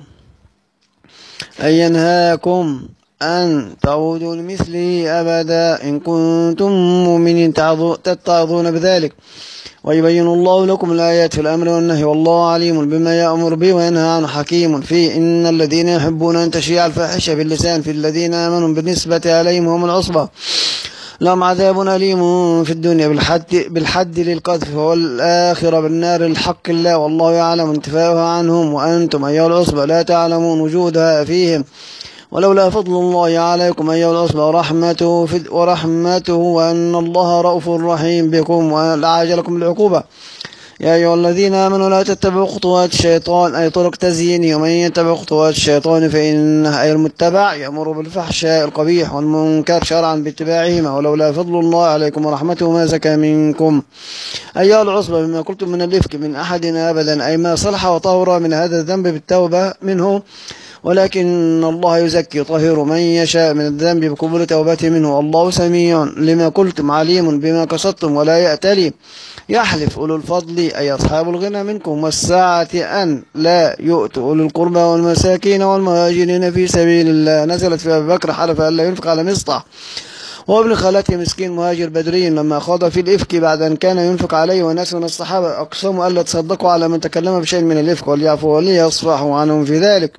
أي ينهاكم أن تعودوا لمثله أبدا إن كنتم مؤمنين تتعظون بذلك ويبين الله لكم الآيات في الأمر والنهي والله عليم بما يأمر به وينهى عنه حكيم فيه إن الذين يحبون أن تشيع الفاحشة باللسان في الذين آمنوا بالنسبة عليهم هم العصبة لهم عذاب أليم في الدنيا بالحد, بالحد للقذف والآخرة بالنار الحق الله والله يعلم انتفاؤها عنهم وأنتم أيها العصبة لا تعلمون وجودها فيهم ولولا فضل الله عليكم أيها العصبة ورحمته, ورحمته وأن الله رؤوف رحيم بكم ولعجلكم العقوبة يا أيها الذين آمنوا لا تتبعوا خطوات الشيطان أي طرق تزيينه ومن يتبع خطوات الشيطان فإنه أي المتبع يأمر بالفحشاء القبيح والمنكر شرعا باتباعهما ولولا فضل الله عليكم ورحمته ما زكى منكم أيها العصبة بما قلتم من الإفك من أحد أبدا أي ما صلح وطهر من هذا الذنب بالتوبة منه ولكن الله يزكي يطهر من يشاء من الذنب بقبول توبته منه الله سميع لما قلتم عليم بما قصدتم ولا يأتلي يحلف أولو الفضل أي أصحاب الغنى منكم والساعة أن لا يؤتوا أولو القربى والمساكين والمهاجرين في سبيل الله نزلت في أبي بكر حلف أن لا ينفق على مصطح وابن خالته مسكين مهاجر بدري لما خاض في الإفك بعد أن كان ينفق عليه وناس من الصحابة أقسموا ألا تصدقوا على من تكلم بشيء من الإفك وليعفوا وليصفحوا عنهم في ذلك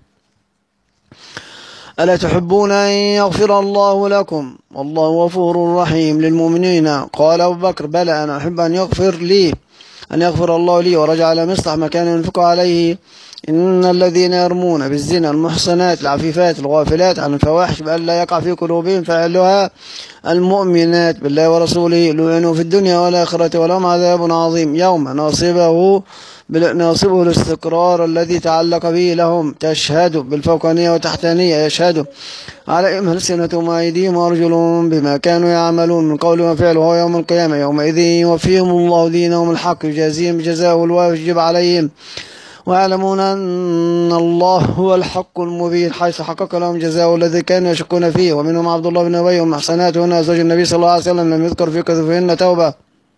ألا تحبون أن يغفر الله لكم والله غفور رحيم للمؤمنين قال أبو بكر بلى أنا أحب أن يغفر لي أن يغفر الله لي ورجع على مصطح ما كان ينفق عليه إن الذين يرمون بالزنا المحصنات العفيفات الغافلات عن الفواحش بأن لا يقع في قلوبهم فعلها المؤمنات بالله ورسوله لعنوا في الدنيا والآخرة ولهم عذاب عظيم يوم ناصبه ناصبه الاستقرار الذي تعلق به لهم تشهد بالفوقانية وتحتانية يشهد عليهم ألسنتهم وأيديهم وأرجلهم بما كانوا يعملون من قول وفعل وهو يوم القيامة يومئذ يوفيهم الله دينهم الحق يجازيهم بجزاء الواجب عليهم ويعلمون أن الله هو الحق المبين حيث حقق لهم جزاء الذي كانوا يشكون فيه ومنهم عبد الله بن أبي والمحصنات هنا زوج النبي صلى الله عليه وسلم لم يذكر في كذبهن توبة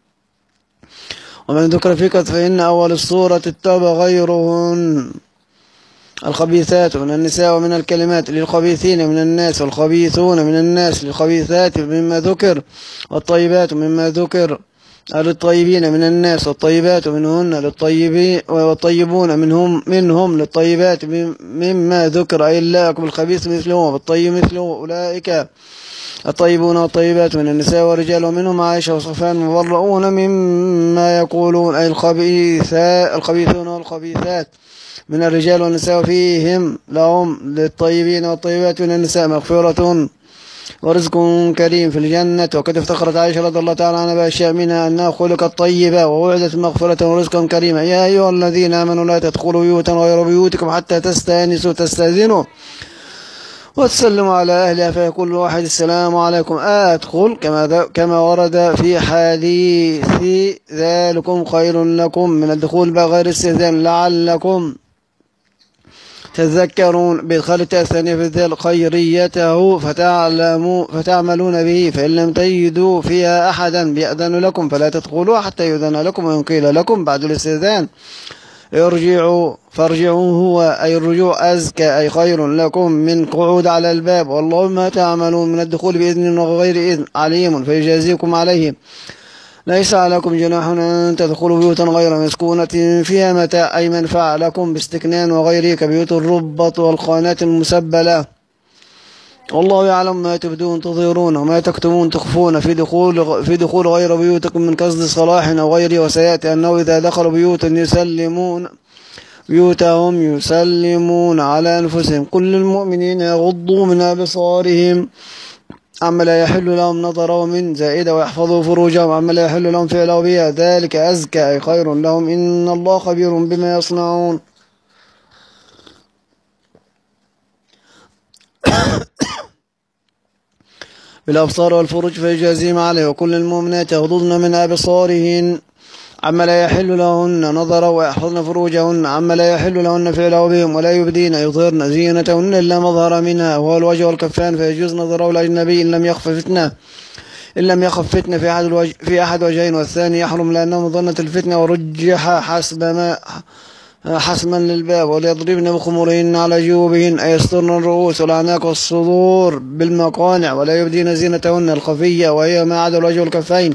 ومن ذكر في كذبهن أول السورة التوبة غيرهن الخبيثات من النساء ومن الكلمات للخبيثين من الناس والخبيثون من الناس للخبيثات مما ذكر والطيبات مما ذكر للطيبين من الناس والطيبات منهن للطيبين والطيبون منهم منهم للطيبات مما ذكر أي الله بالخبيث مثله والطيب مثله أولئك الطيبون والطيبات من النساء والرجال ومنهم عائشة وصفان مبرؤون مما يقولون أي الخبيثات الخبيثون والخبيثات من الرجال والنساء فيهم لهم للطيبين والطيبات من النساء مغفرة ورزق كريم في الجنة. وقد افتخرت عائشة رضي الله تعالى عنها بأشياء منها أنها خلقت طيبة ووعدت مغفرة ورزقا كريما. يا أيها الذين آمنوا لا تدخلوا بيوتا غير بيوتكم حتى تستأنسوا تستأذنوا وتسلموا على أهلها فيقول الواحد السلام عليكم أدخل كما كما ورد في حديث ذلكم خير لكم من الدخول بغير استئذان لعلكم تذكرون بإدخال التاء الثانية في الذال خيريته فتعلموا فتعملون به فإن لم تجدوا فيها أحدا بيأذن لكم فلا تدخلوا حتى يؤذن لكم وإن قيل لكم بعد الاستئذان ارجعوا فارجعوا هو أي الرجوع أزكى أي خير لكم من قعود على الباب والله ما تعملون من الدخول بإذن وغير إذن عليم فيجازيكم عليه. ليس عليكم جناح أن تدخلوا بيوتا غير مسكونة فيها متاع أي منفعة لكم باستكنان وغيره كبيوت الربط والخانات المسبلة والله يعلم ما تبدون تظهرون وما تكتمون تخفون في دخول في دخول غير بيوتكم من قصد صلاح أو غيره. وسيأتي أنه إذا دخلوا بيوتا يسلمون بيوتهم يسلمون على أنفسهم كل المؤمنين يغضوا من أبصارهم عما لا يحل لهم نظره من زائدة ويحفظوا فروجهم عما لا يحل لهم فعله بها ذلك أزكى أي خير لهم إن الله خبير بما يصنعون. بالأبصار والفروج فيجازيهم عليه وكل المؤمنات يغضضن من أبصارهن عما لا يحل لهن نظرا ويحفظن فروجهن عما لا يحل لهن فعله بهم ولا يبدين يظهرن زينتهن إلا مظهر منها وهو الوجه والكفان فيجوز نظره الأجنبي إن لم يخف فتنة إن لم يخف فتنة في أحد الوجه في أحد وجهين والثاني يحرم لأنه مظنة الفتنة ورجح حسب ما حسما للباب وليضربن بخمورهن على جيوبهن أي يسترن الرؤوس والأعناق والصدور بالمقانع ولا يبدين زينتهن الخفية وهي ما عدا الوجه والكفين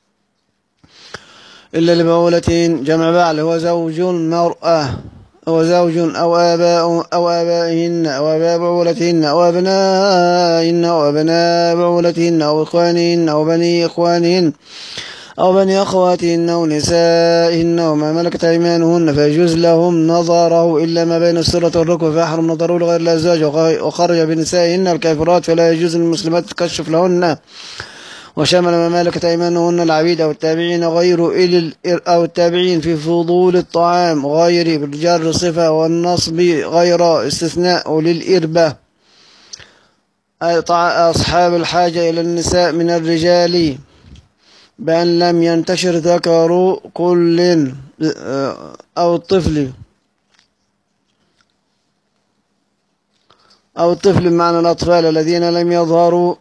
إلا لبعولتين جمع بعل هو زوج المرأة أو زوج أو آباء أو آبائهن أو آباء بعولتهن أو أبنائهن أو أبناء بعولتهن أو إخوانهن أو بني إخوانهن أو بني أخواتهن أو نسائهن وما ملكت أيمانهن فيجوز لهم نظره إلا ما بين السرة والركبة فيحرم نظره لغير الأزواج وخرج بنسائهن الكافرات فلا يجوز للمسلمات التكشف لهن وشمل ما ملكت أيمانهن العبيد أو التابعين غير إلى أو التابعين في فضول الطعام غير بالجر صفة والنصب غير استثناء للإربة أصحاب الحاجة إلى النساء من الرجال بأن لم ينتشر ذكر كل أو الطفل أو الطفل بمعنى الأطفال الذين لم يظهروا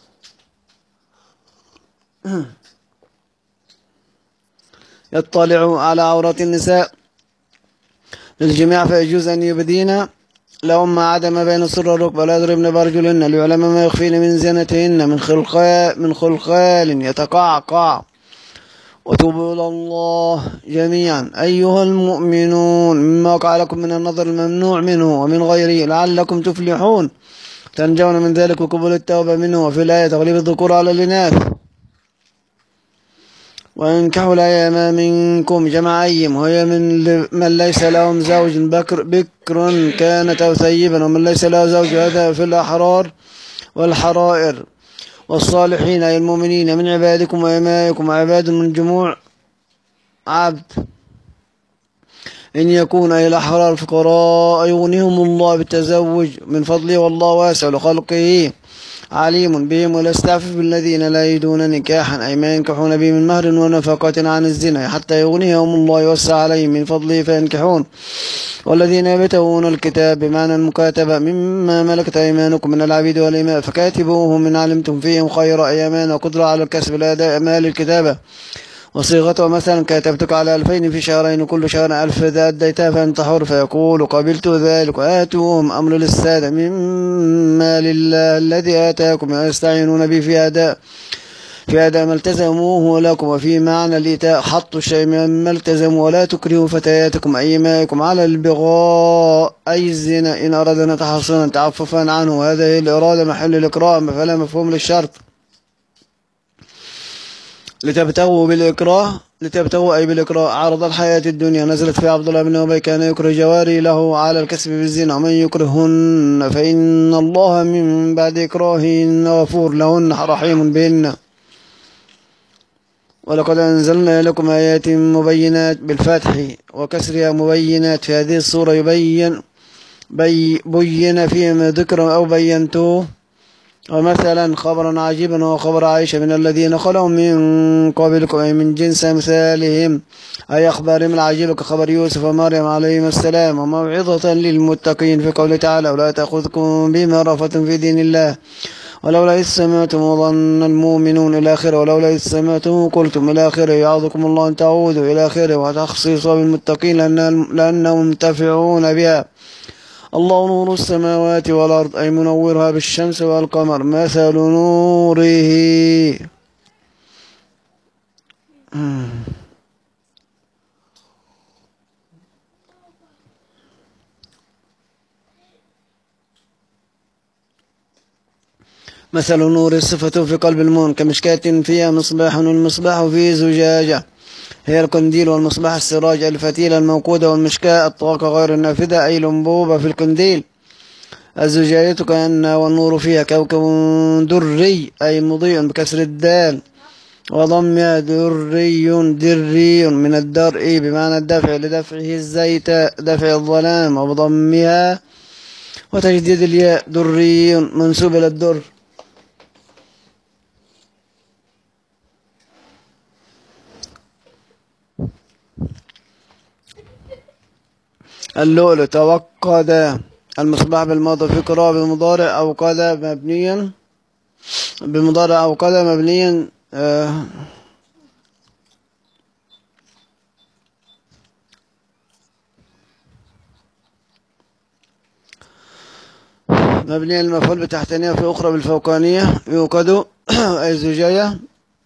يطلعوا على عورات النساء للجميع فيجوز أن يبدين لهم ما عدا ما بين السر والركبة ولا يضربن بأرجلهن ليعلم ما يخفين من زينتهن من خلقال من خلقال يتقعقع وتوبوا إلى الله جميعا أيها المؤمنون مما وقع لكم من النظر الممنوع منه ومن غيره لعلكم تفلحون تنجون من ذلك وقبول التوبة منه. وفي الآية تغليب الذكور على الإناث وانكحوا الأيام منكم جمع أيم وهي من, من ليس لهم زوج بكر, بكر كانت أو ثيبا ومن ليس له زوج هذا في الأحرار والحرائر والصالحين أي المؤمنين من عبادكم وإمائكم وعباد من جموع عبد إن يكون أي الأحرار الفقراء يغنيهم الله بالتزوج من فضله والله واسع لخلقه عليم بهم ولا يستعفف بالذين لا يجدون نكاحا أي ما ينكحون به من مهر ونفقة عن الزنا حتى يغنيهم الله يوسع عليهم من فضله فينكحون والذين يبتغون الكتاب بمعنى المكاتبة مما ملكت أيمانكم من العبيد والإماء فكاتبوهم من علمتم فيهم خير أيمان وقدرة على الكسب الأداء مال الكتابة وصيغته مثلا كتبتك على ألفين في شهرين كل شهر ألف إذا أديتها فأنت حر فيقول قبلت ذلك وآتوهم أمر للسادة مما لله الذي آتاكم يستعينون به في أداء في أداء ما التزموه لكم، وفي معنى الإيتاء حط الشيء مما التزموا. ولا تكرهوا فتياتكم أي مائكم على البغاء أي الزنا إن أردنا تحصنا تعففا عنه. هذه الإرادة محل الإكراه فلا مفهوم للشرط. لتبتغوا بالإكراه لتبتغوا أي بالإكراه عرض الحياة الدنيا. نزلت في عبد الله بن أبي كان يكره جواري له على الكسب بالزنا، ومن يكرهن فإن الله من بعد إكراههن غفور لهن رحيم بهن. ولقد أنزلنا لكم آيات مبينات بالفتح وكسرها مبينات. في هذه الصورة يبين بي بين فيما ذكر أو بينته. ومثلا خبرا عجيبا هو خبر عائشة من الذين خلوا من قبلكم أي من جنس أمثالهم، أي أخبارهم العجيبة كخبر يوسف ومريم عليهما السلام. وموعظة للمتقين في قوله تعالى ولا تأخذكم بما رأفة في دين الله ولولا إذ سمعتم وظن المؤمنون إلى آخره ولولا إذ سمعتم قلتم إلى آخره يعظكم الله أن تعودوا إلى آخره. وتخصيصا بالمتقين لأنهم منتفعون بها. الله نور السماوات والأرض أي منورها بالشمس والقمر. مثل نوره مثل نور صفة في قلب المؤمن كمشكاة فيها مصباح والمصباح فيه زجاجة هي القنديل، والمصباح السراج الفتيلة الموقودة، والمشكاة الطاقة غير النافذة أي الأنبوبة في القنديل. الزجاجة كأنها والنور فيها كوكب دري أي مضيء بكسر الدال وضمها دري دري من الدرء بمعنى الدفع لدفعه الزيت دفع الظلام، وبضمها وتجديد الياء دري منسوب إلى الدر. اللؤلؤ توقد المصباح بالماضي في قراءة بمضارع أو قد مبنيا بمضارع أو قد مبنيا آه مبنيا المفعول بتحتانية في أخرى بالفوقانية يوقد أي زجاجة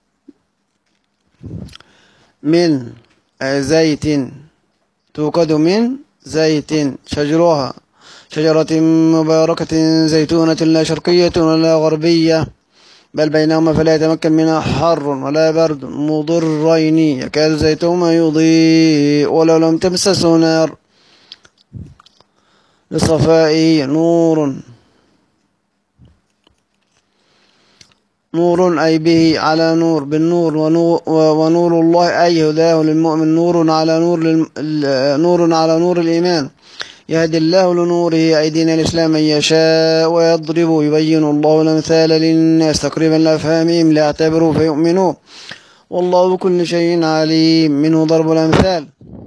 من زيت توقد من زيت شجرها شجرة مباركة زيتونة لا شرقية ولا غربية بل بينهما فلا يتمكن منها حر ولا برد مضرين يكاد زيتهما يضيء ولو لم تمسسه نار لصفائه نور نور أي به على نور بالنور ونور, ونور الله أي هداه للمؤمن نور على نور نور على نور الإيمان يهدي الله لنوره أي دين الإسلام من يشاء ويضرب يبين الله الأمثال للناس تقريبا لأفهامهم ليعتبروا فيؤمنوا والله بكل شيء عليم. منه ضرب الأمثال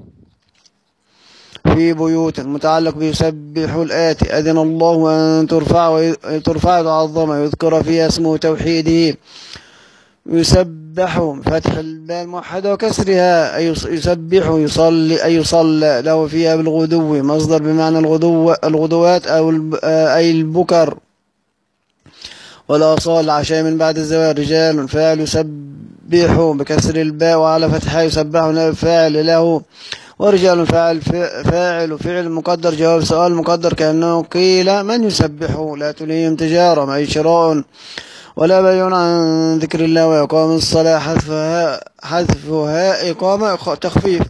في بيوت متعلق بيسبح الآتي أذن الله أن ترفع وترفع وتعظم ويذكر فيها اسمه توحيده يسبح فتح الباء الموحدة وكسرها أي يسبح يصلي أي يصلى له فيها بالغدو مصدر بمعنى الغدو الغدوات أو أي البكر والآصال عشاء من بعد الزوال رجال فاعل يسبح بكسر الباء وعلى فتحها يسبح فاعل له ورجال فاعل فاعل فعل مقدر جواب سؤال مقدر كأنه قيل من يسبحه لا تلهيهم تجارة معي شراء ولا بيع عن ذكر الله وإقام الصلاة حذفها حذفها إقامة تخفيف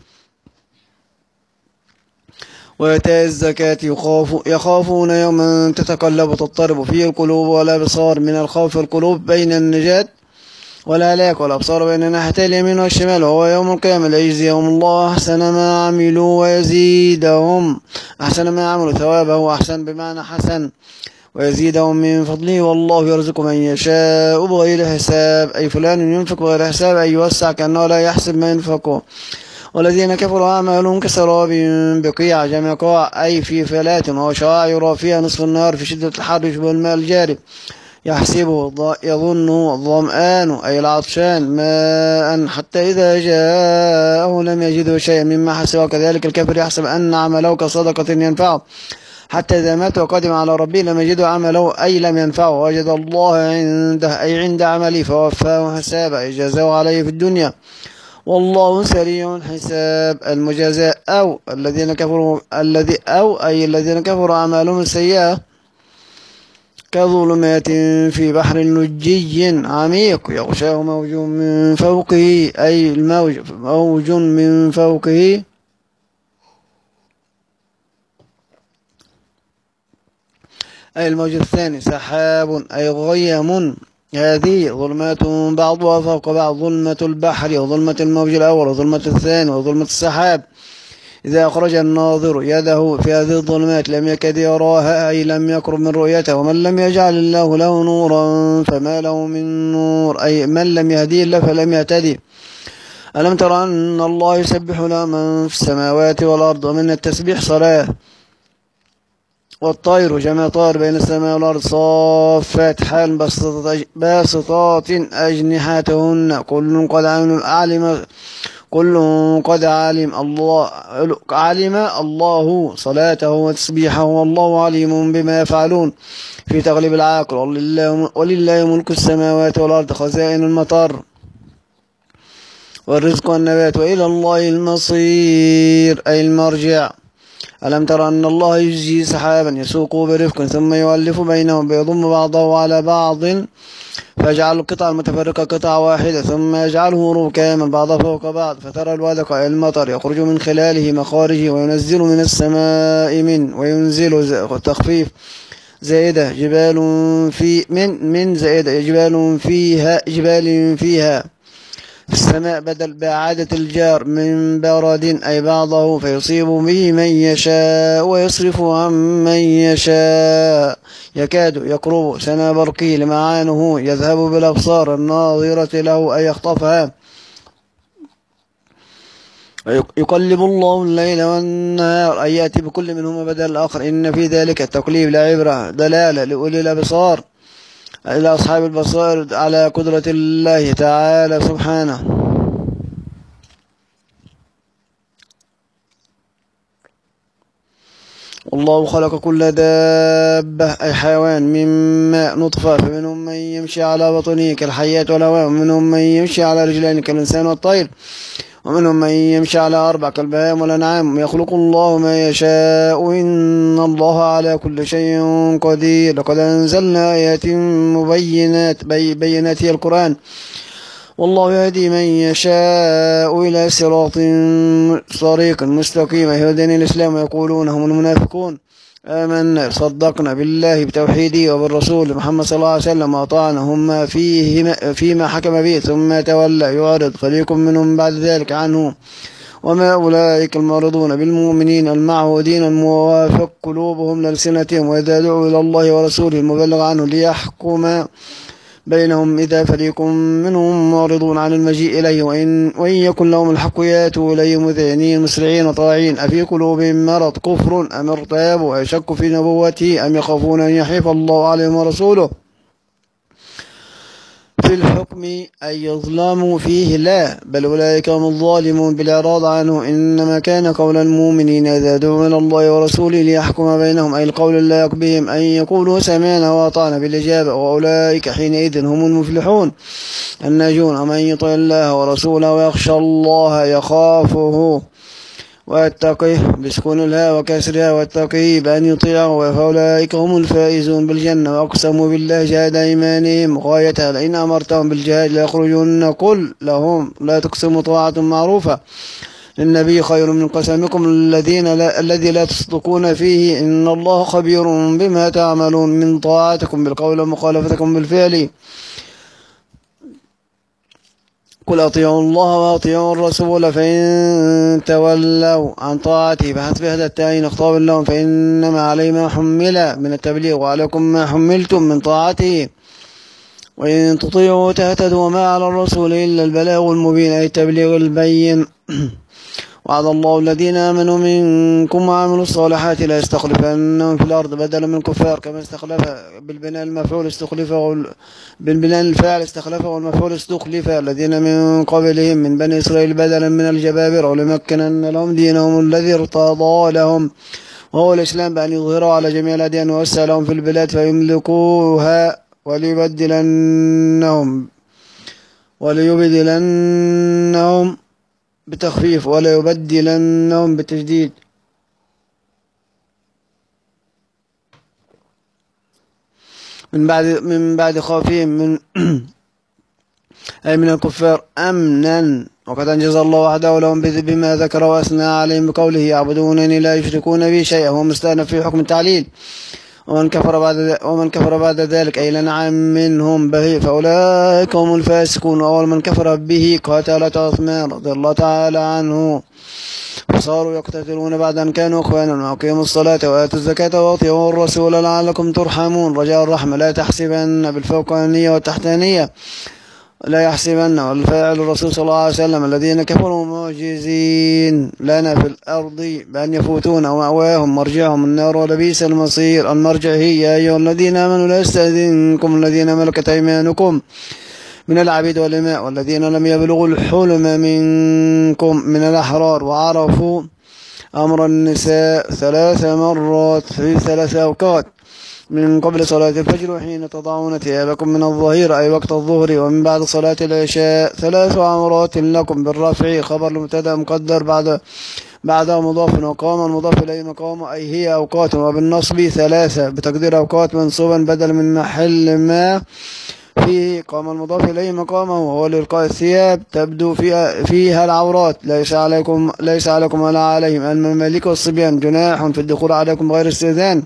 وإيتاء الزكاة يخاف يخافون يوما تتقلب تضطرب فيه القلوب والأبصار من الخوف القلوب بين النجاة والهلاك والأبصار بين ناحيتي اليمين والشمال وهو يوم القيامة ليجزيهم الله أحسن ما عملوا ويزيدهم أحسن ما عملوا ثوابه أحسن بمعنى حسن ويزيدهم من فضله والله يرزق من يشاء بغير حساب أي فلان ينفق بغير حساب أي يوسع كأنه لا يحسب ما ينفقه. والذين كفروا أعمالهم كسراب بقيع جمع قاع أي في فلات وشواع يرى فيها نصف النهار في شدة الحر يشبه الماء الجاري يحسبه يظنه الظمآن أي العطشان ماء حتى إذا جاءه لم يجده شيئا مما حسبه كذلك الكافر يحسب أن عمله كصدقة ينفعه حتى إذا مات وقدم على ربه لم يجده عمله أي لم ينفعه، وجد الله عنده أي عند عمله فوفاه حسابه أي جازاه عليه في الدنيا، والله سريع الحساب. المجازاة أو الذين كفروا الذي أو أي الذين كفروا أعمالهم السيئة كظلمات في بحر لجي عميق يغشاه موج من فوقه أي الموج موج من فوقه أي الموج الثاني سحاب أي غيم. هذه ظلمات بعضها فوق بعض، ظلمة البحر وظلمة الموج الأول وظلمة الثاني وظلمة السحاب. إذا أخرج الناظر يده في هذه الظلمات لم يكد يراها أي لم يقرب من رؤيته. ومن لم يجعل الله له نورا فما له من نور أي من لم يهدي الله فلم يهتدي. ألم تر أن الله يسبح له من في السماوات والأرض ومن التسبيح صلاة، والطير جمع طائر بين السماء والأرض صافات حال باسطات أجنحتهن كل قد علم كل قد علم الله علم الله صلاته وتسبيحه والله عليم بما يفعلون في تغلب العاقل. ولله ملك السماوات والأرض خزائن المطر والرزق والنبات وإلى الله المصير أي المرجع. ألم تر أن الله يجزي سحابا يسوقه برفق ثم يؤلف بينهم بيضم بعضه على بعض فيجعل القطع المتفرقة قطعة واحدة ثم يجعله ركاما بعضها فوق بعض فترى الودق أي المطر يخرج من خلاله مخارجه وينزل من السماء من وينزل تخفيف زائدة جبال في من من زائدة جبال فيها جبال فيها في السماء بدل بإعادة الجار من برد أي بعضه فيصيب به من يشاء ويصرف عن من يشاء يكاد يقرب سنا برقه لمعانه يذهب بالأبصار الناظرة له أي يخطفها. يقلب الله الليل والنهار أي يأتي بكل منهما بدل الآخر إن في ذلك التقليب لعبرة دلالة لأولي الأبصار إلى أصحاب البصائر على قدرة الله تعالى سبحانه. والله خلق كل دابة أي حيوان من ماء نطفة فمنهم من يمشي على بطنه كالحياة والهواء ومنهم من يمشي على رجلين كالإنسان والطير ومنهم من يمشي على أربع كالبهائم والأنعام يخلق الله ما يشاء إن الله على كل شيء قدير. لقد أنزلنا آيات مبينات بي بينات القرآن والله يهدي من يشاء إلى صراط طريق مستقيم يهدي الإسلام ويقولون هم المنافقون آمنا صدقنا بالله بتوحيده وبالرسول محمد صلى الله عليه وسلم وأطعنا هم فيه فيما حكم به ثم تولى يعرض فريق منهم بعد ذلك عنه وما أولئك المعرضون بالمؤمنين المعهودين الموافق قلوبهم لألسنتهم وإذا دعوا إلى الله ورسوله المبلغ عنه ليحكم بينهم إذا فريق منهم معرضون عن المجيء إليه وإن, وإن يكن لهم الحق ياتوا إليه مذعنين مسرعين طاعين أفي قلوبهم مرض كفر أم ارتابوا أيشك في نبوته أم يخافون أن يحيف الله عليهم ورسوله في الحكم أن يظلموا فيه لا بل أولئك هم الظالمون بالإعراض عنه. إنما كان قول المؤمنين إذا دعوا إلى الله ورسوله ليحكم بينهم أي القول لا يقبهم أن يقولوا سمعنا وأطعنا بالإجابة وأولئك حينئذ هم المفلحون الناجون. ومن يطع الله ورسوله ويخشى الله يخافه واتقيه بسكون الهاء وكسرها واتقيه بأن يطيعه فأولئك هم الفائزون بالجنة. وأقسموا بالله جهاد أيمانهم غايتها لئن أمرتهم بالجهاد ليخرجن قل لهم لا تقسموا طاعة معروفة للنبي خير من قسمكم الذين لا الذي لا تصدقون فيه إن الله خبير بما تعملون من طاعتكم بالقول ومخالفتكم بالفعل. قل أطيعوا الله وأطيعوا الرسول فإن تولوا عن طاعته فحسب هذا التائين خطاب لهم فإنما عليه ما حمل من التبليغ وعليكم ما حملتم من طاعته وإن تطيعوا تهتدوا وما على الرسول إلا البلاغ المبين أي التبليغ البين. وعد الله الذين آمنوا منكم وعملوا الصالحات لا يستخلفنهم في الأرض بدلا من الكفار كما استخلف بالبناء المفعول استخلف بالبناء الفاعل استخلف والمفعول استخلف الذين من قبلهم من بني إسرائيل بدلا من الجبابرة ولمكنن لهم دينهم الذي ارتضى لهم وهو الإسلام، بأن يظهره على جميع الأديان ويوسع لهم في البلاد فيملكوها، وليبدلنهم وليبدلنهم بتخفيف ولا يبدلنهم بالتجديد من بعد من بعد خوفهم من أي من الكفار أمنا. وقد أنجز الله وحده لهم بما ذكر وأثنى عليهم بقوله يعبدونني لا يشركون بي شيئا، وهو مستأنف في حكم التعليل. ومن كفر بعد ومن كفر بعد ذلك أي لنعم منهم به فأولئك هم الفاسقون. وأول من كفر به قاتلة عثمان رضي الله تعالى عنه، فصاروا يقتتلون بعد أن كانوا إخوانا، وأقيموا الصلاة وآتوا الزكاة وأطيعوا الرسول لعلكم ترحمون. رجاء الرحمة لا تحسبن بالفوقانية والتحتانية، لا يحسبن والفاعل الرسول صلى الله عليه وسلم الذين كفروا معجزين لنا في الأرض بأن يفوتون ومأواهم مرجعهم النار ولبئس المصير. المرجع هي يا أيها الذين آمنوا لا يستأذنكم الذين ملكت أيمانكم من العبيد والإماء والذين لم يبلغوا الحلم منكم من الأحرار، وعرفوا أمر النساء ثلاث مرات في ثلاث أوقات من قبل صلاة الفجر وحين تضعون ثيابكم من الظهير أي وقت الظهر، ومن بعد صلاة العشاء ثلاث عمرات لكم بالرفع خبر المبتدأ مقدر بعد بعدها مضاف، وقام المضاف إليه مقام أي هي أوقات، وبالنصب ثلاثة بتقدير أوقات منصوبا بدل من محل ما فيه قام المضاف إليه مقامه، وهو لإلقاء الثياب تبدو فيها, فيها العورات. ليس عليكم ليس عليكم ولا عليهم المماليك والصبيان جناح في الدخول عليكم غير استئذان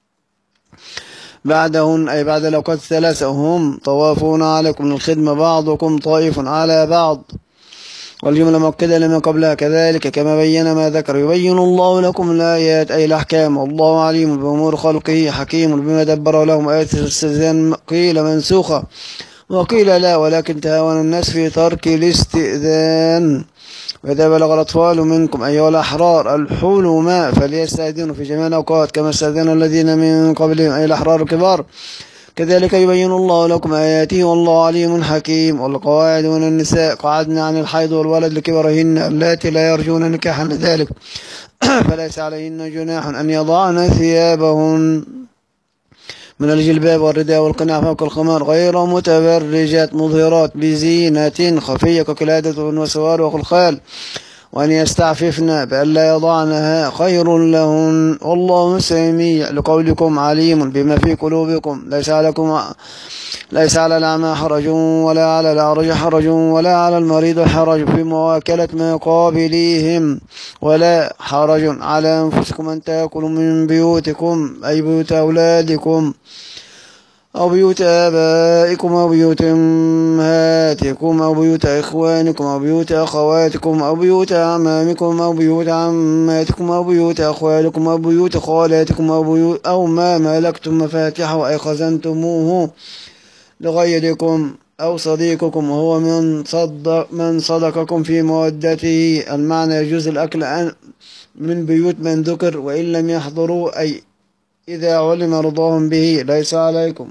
بعدهن أي بعد الأوقات الثلاثة، هم طوافون عليكم الخدمة بعضكم طائف على بعض، والجملة مؤكدة لما قبلها كذلك كما بين ما ذكر. يبين الله لكم الآيات أي الأحكام، والله عليم بأمور خلقه حكيم بما دبر لهم. آيات الاستئذان قيل منسوخة وقيل لا، ولكن تهاون الناس في ترك الاستئذان. وإذا بلغ الأطفال منكم أيها الأحرار الحلم فليستأذنوا في جميع الأوقات كما استأذن الذين من قبلهم أي الأحرار الكبار. كذلك يبين الله لكم آياته والله عليم حكيم. والقواعد من النساء قعدنا عن الحيض والولد لكبرهن اللاتي لا يرجون نكاحا لذلك فليس عليهن جناح أن يضعن ثيابهن من الجلباب والرداء والقناع فوق الخمار غير متبرجات مظهرات بزينة خفية كقلادة وسوار وخلخال، وأن يستعففن بأن لا يضعنها خير لهن والله سميع لقولكم عليم بما في قلوبكم. ليس عليكم ليس على الأعمى حرج ولا على الأعرج حرج ولا على المريض حرج في مواكلة مقابليهم، ولا حرج على أنفسكم أن تأكلوا من بيوتكم أي بيوت أولادكم أو بيوت آبائكم أو بيوت أمهاتكم أو بيوت إخوانكم أو بيوت أخواتكم أو بيوت أعمامكم أو بيوت عماتكم أو بيوت أخوالكم أو بيوت خالاتكم أو, بيوت أو ما ملكتم مفاتحه أي خزنتموه لغيركم أو صديقكم وهو من صدق من صدقكم في مودته. المعنى يجوز الأكل من بيوت من ذكر وإن لم يحضروا أي إذا علم رضاهم به. ليس عليكم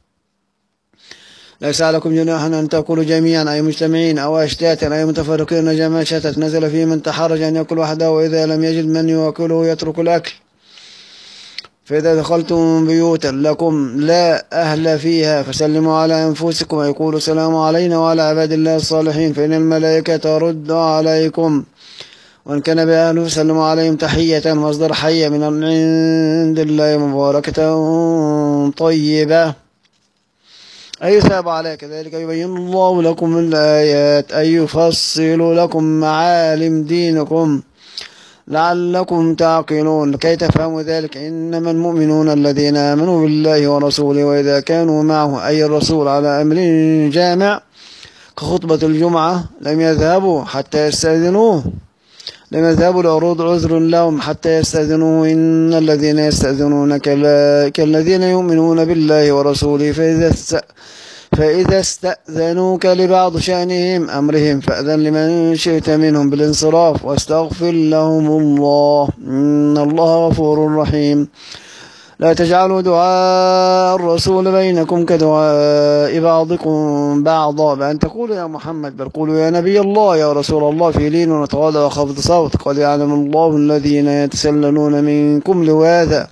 ليس عليكم جناح أن تأكلوا جميعا أي مجتمعين أو أشتاتا أي متفرقين جمع شتت نزل في من تحرج أن يأكل وحده وإذا لم يجد من يأكله يترك الأكل. فإذا دخلتم بيوتا لكم لا أهل فيها فسلموا على أنفسكم ويقولوا سلام علينا وعلى عباد الله الصالحين فإن الملائكة ترد عليكم، وإن كان بأهله فسلموا عليهم تحية مصدر حية من عند الله مباركة طيبة أي ثاب عليه. كذلك يبين الله لكم الآيات أي يفصل لكم معالم دينكم لعلكم تعقلون لكي تفهموا ذلك. إنما المؤمنون الذين آمنوا بالله ورسوله وإذا كانوا معه أي الرسول على أمر جامع كخطبة الجمعة لم يذهبوا حتى يستأذنوه لم يذهبوا لعروض عذر لهم حتى يستأذنوه. إن الذين يستأذنونك كالذين يؤمنون بالله ورسوله فإذا فإذا استأذنوك لبعض شأنهم أمرهم فأذن لمن شئت منهم بالانصراف واستغفر لهم الله إن الله غفور رحيم. لا تجعلوا دعاء الرسول بينكم كدعاء بعضكم بعضا بأن تقولوا يا محمد، بل قولوا يا نبي الله يا رسول الله، في لين وتواضع وخفض صوت. قد يعلم الله الذين يتسللون منكم لواذا،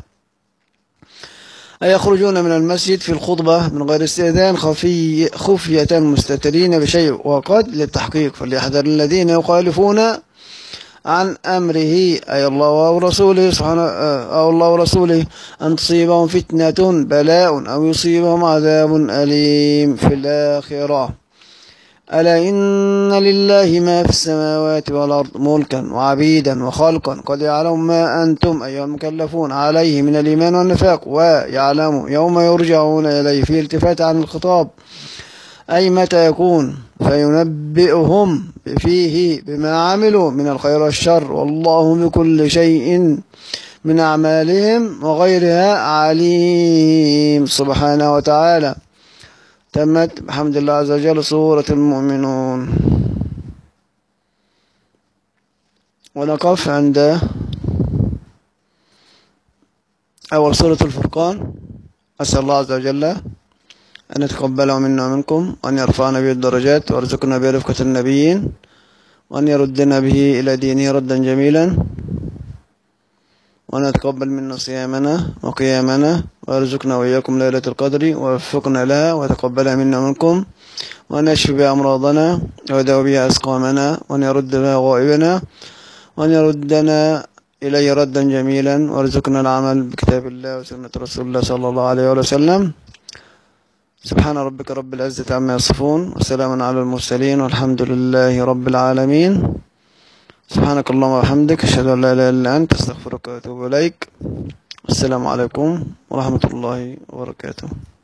أي يخرجون من المسجد في الخطبة من غير استئذان خفي خفية مستترين بشيء، وقد للتحقيق. فليحذر الذين يخالفون عن أمره أي الله ورسوله سبحانه أو الله ورسوله أن تصيبهم فتنة بلاء أو يصيبهم عذاب أليم في الآخرة. ألا إن لله ما في السماوات والأرض ملكا وعبيدا وخلقا، قد يعلم ما أنتم أيها المكلفون عليه من الإيمان والنفاق، ويعلم يوم يرجعون إليه في التفات عن الخطاب أي متى يكون، فينبئهم فيه بما عملوا من الخير والشر، والله بكل شيء من أعمالهم وغيرها عليم سبحانه وتعالى. تمت بحمد الله عز وجل سورة المؤمنون، ونقف عند أول سورة الفرقان. أسأل الله عز وجل أن يتقبله منا ومنكم، وأن يرفعنا به الدرجات، وارزقنا برفقة النبيين، وأن يردنا به إلى دينه ردا جميلا، وأن يتقبل منا صيامنا وقيامنا، ويرزقنا وإياكم ليلة القدر، ووفقنا لها وتقبلها منا ومنكم، وأن يشفي بها أمراضنا ويداوي بها أسقامنا، وأن يرد بها غائبنا، وأن يردنا إليه ردا جميلا، وارزقنا العمل بكتاب الله وسنة رسول الله صلى الله عليه وسلم. سبحان ربك رب العزة عما يصفون، وسلام على المرسلين، والحمد لله رب العالمين. سبحانك اللهم وبحمدك، أشهد أن لا إله إلا أنت، أستغفرك وأتوب إليك. السلام عليكم ورحمة الله وبركاته.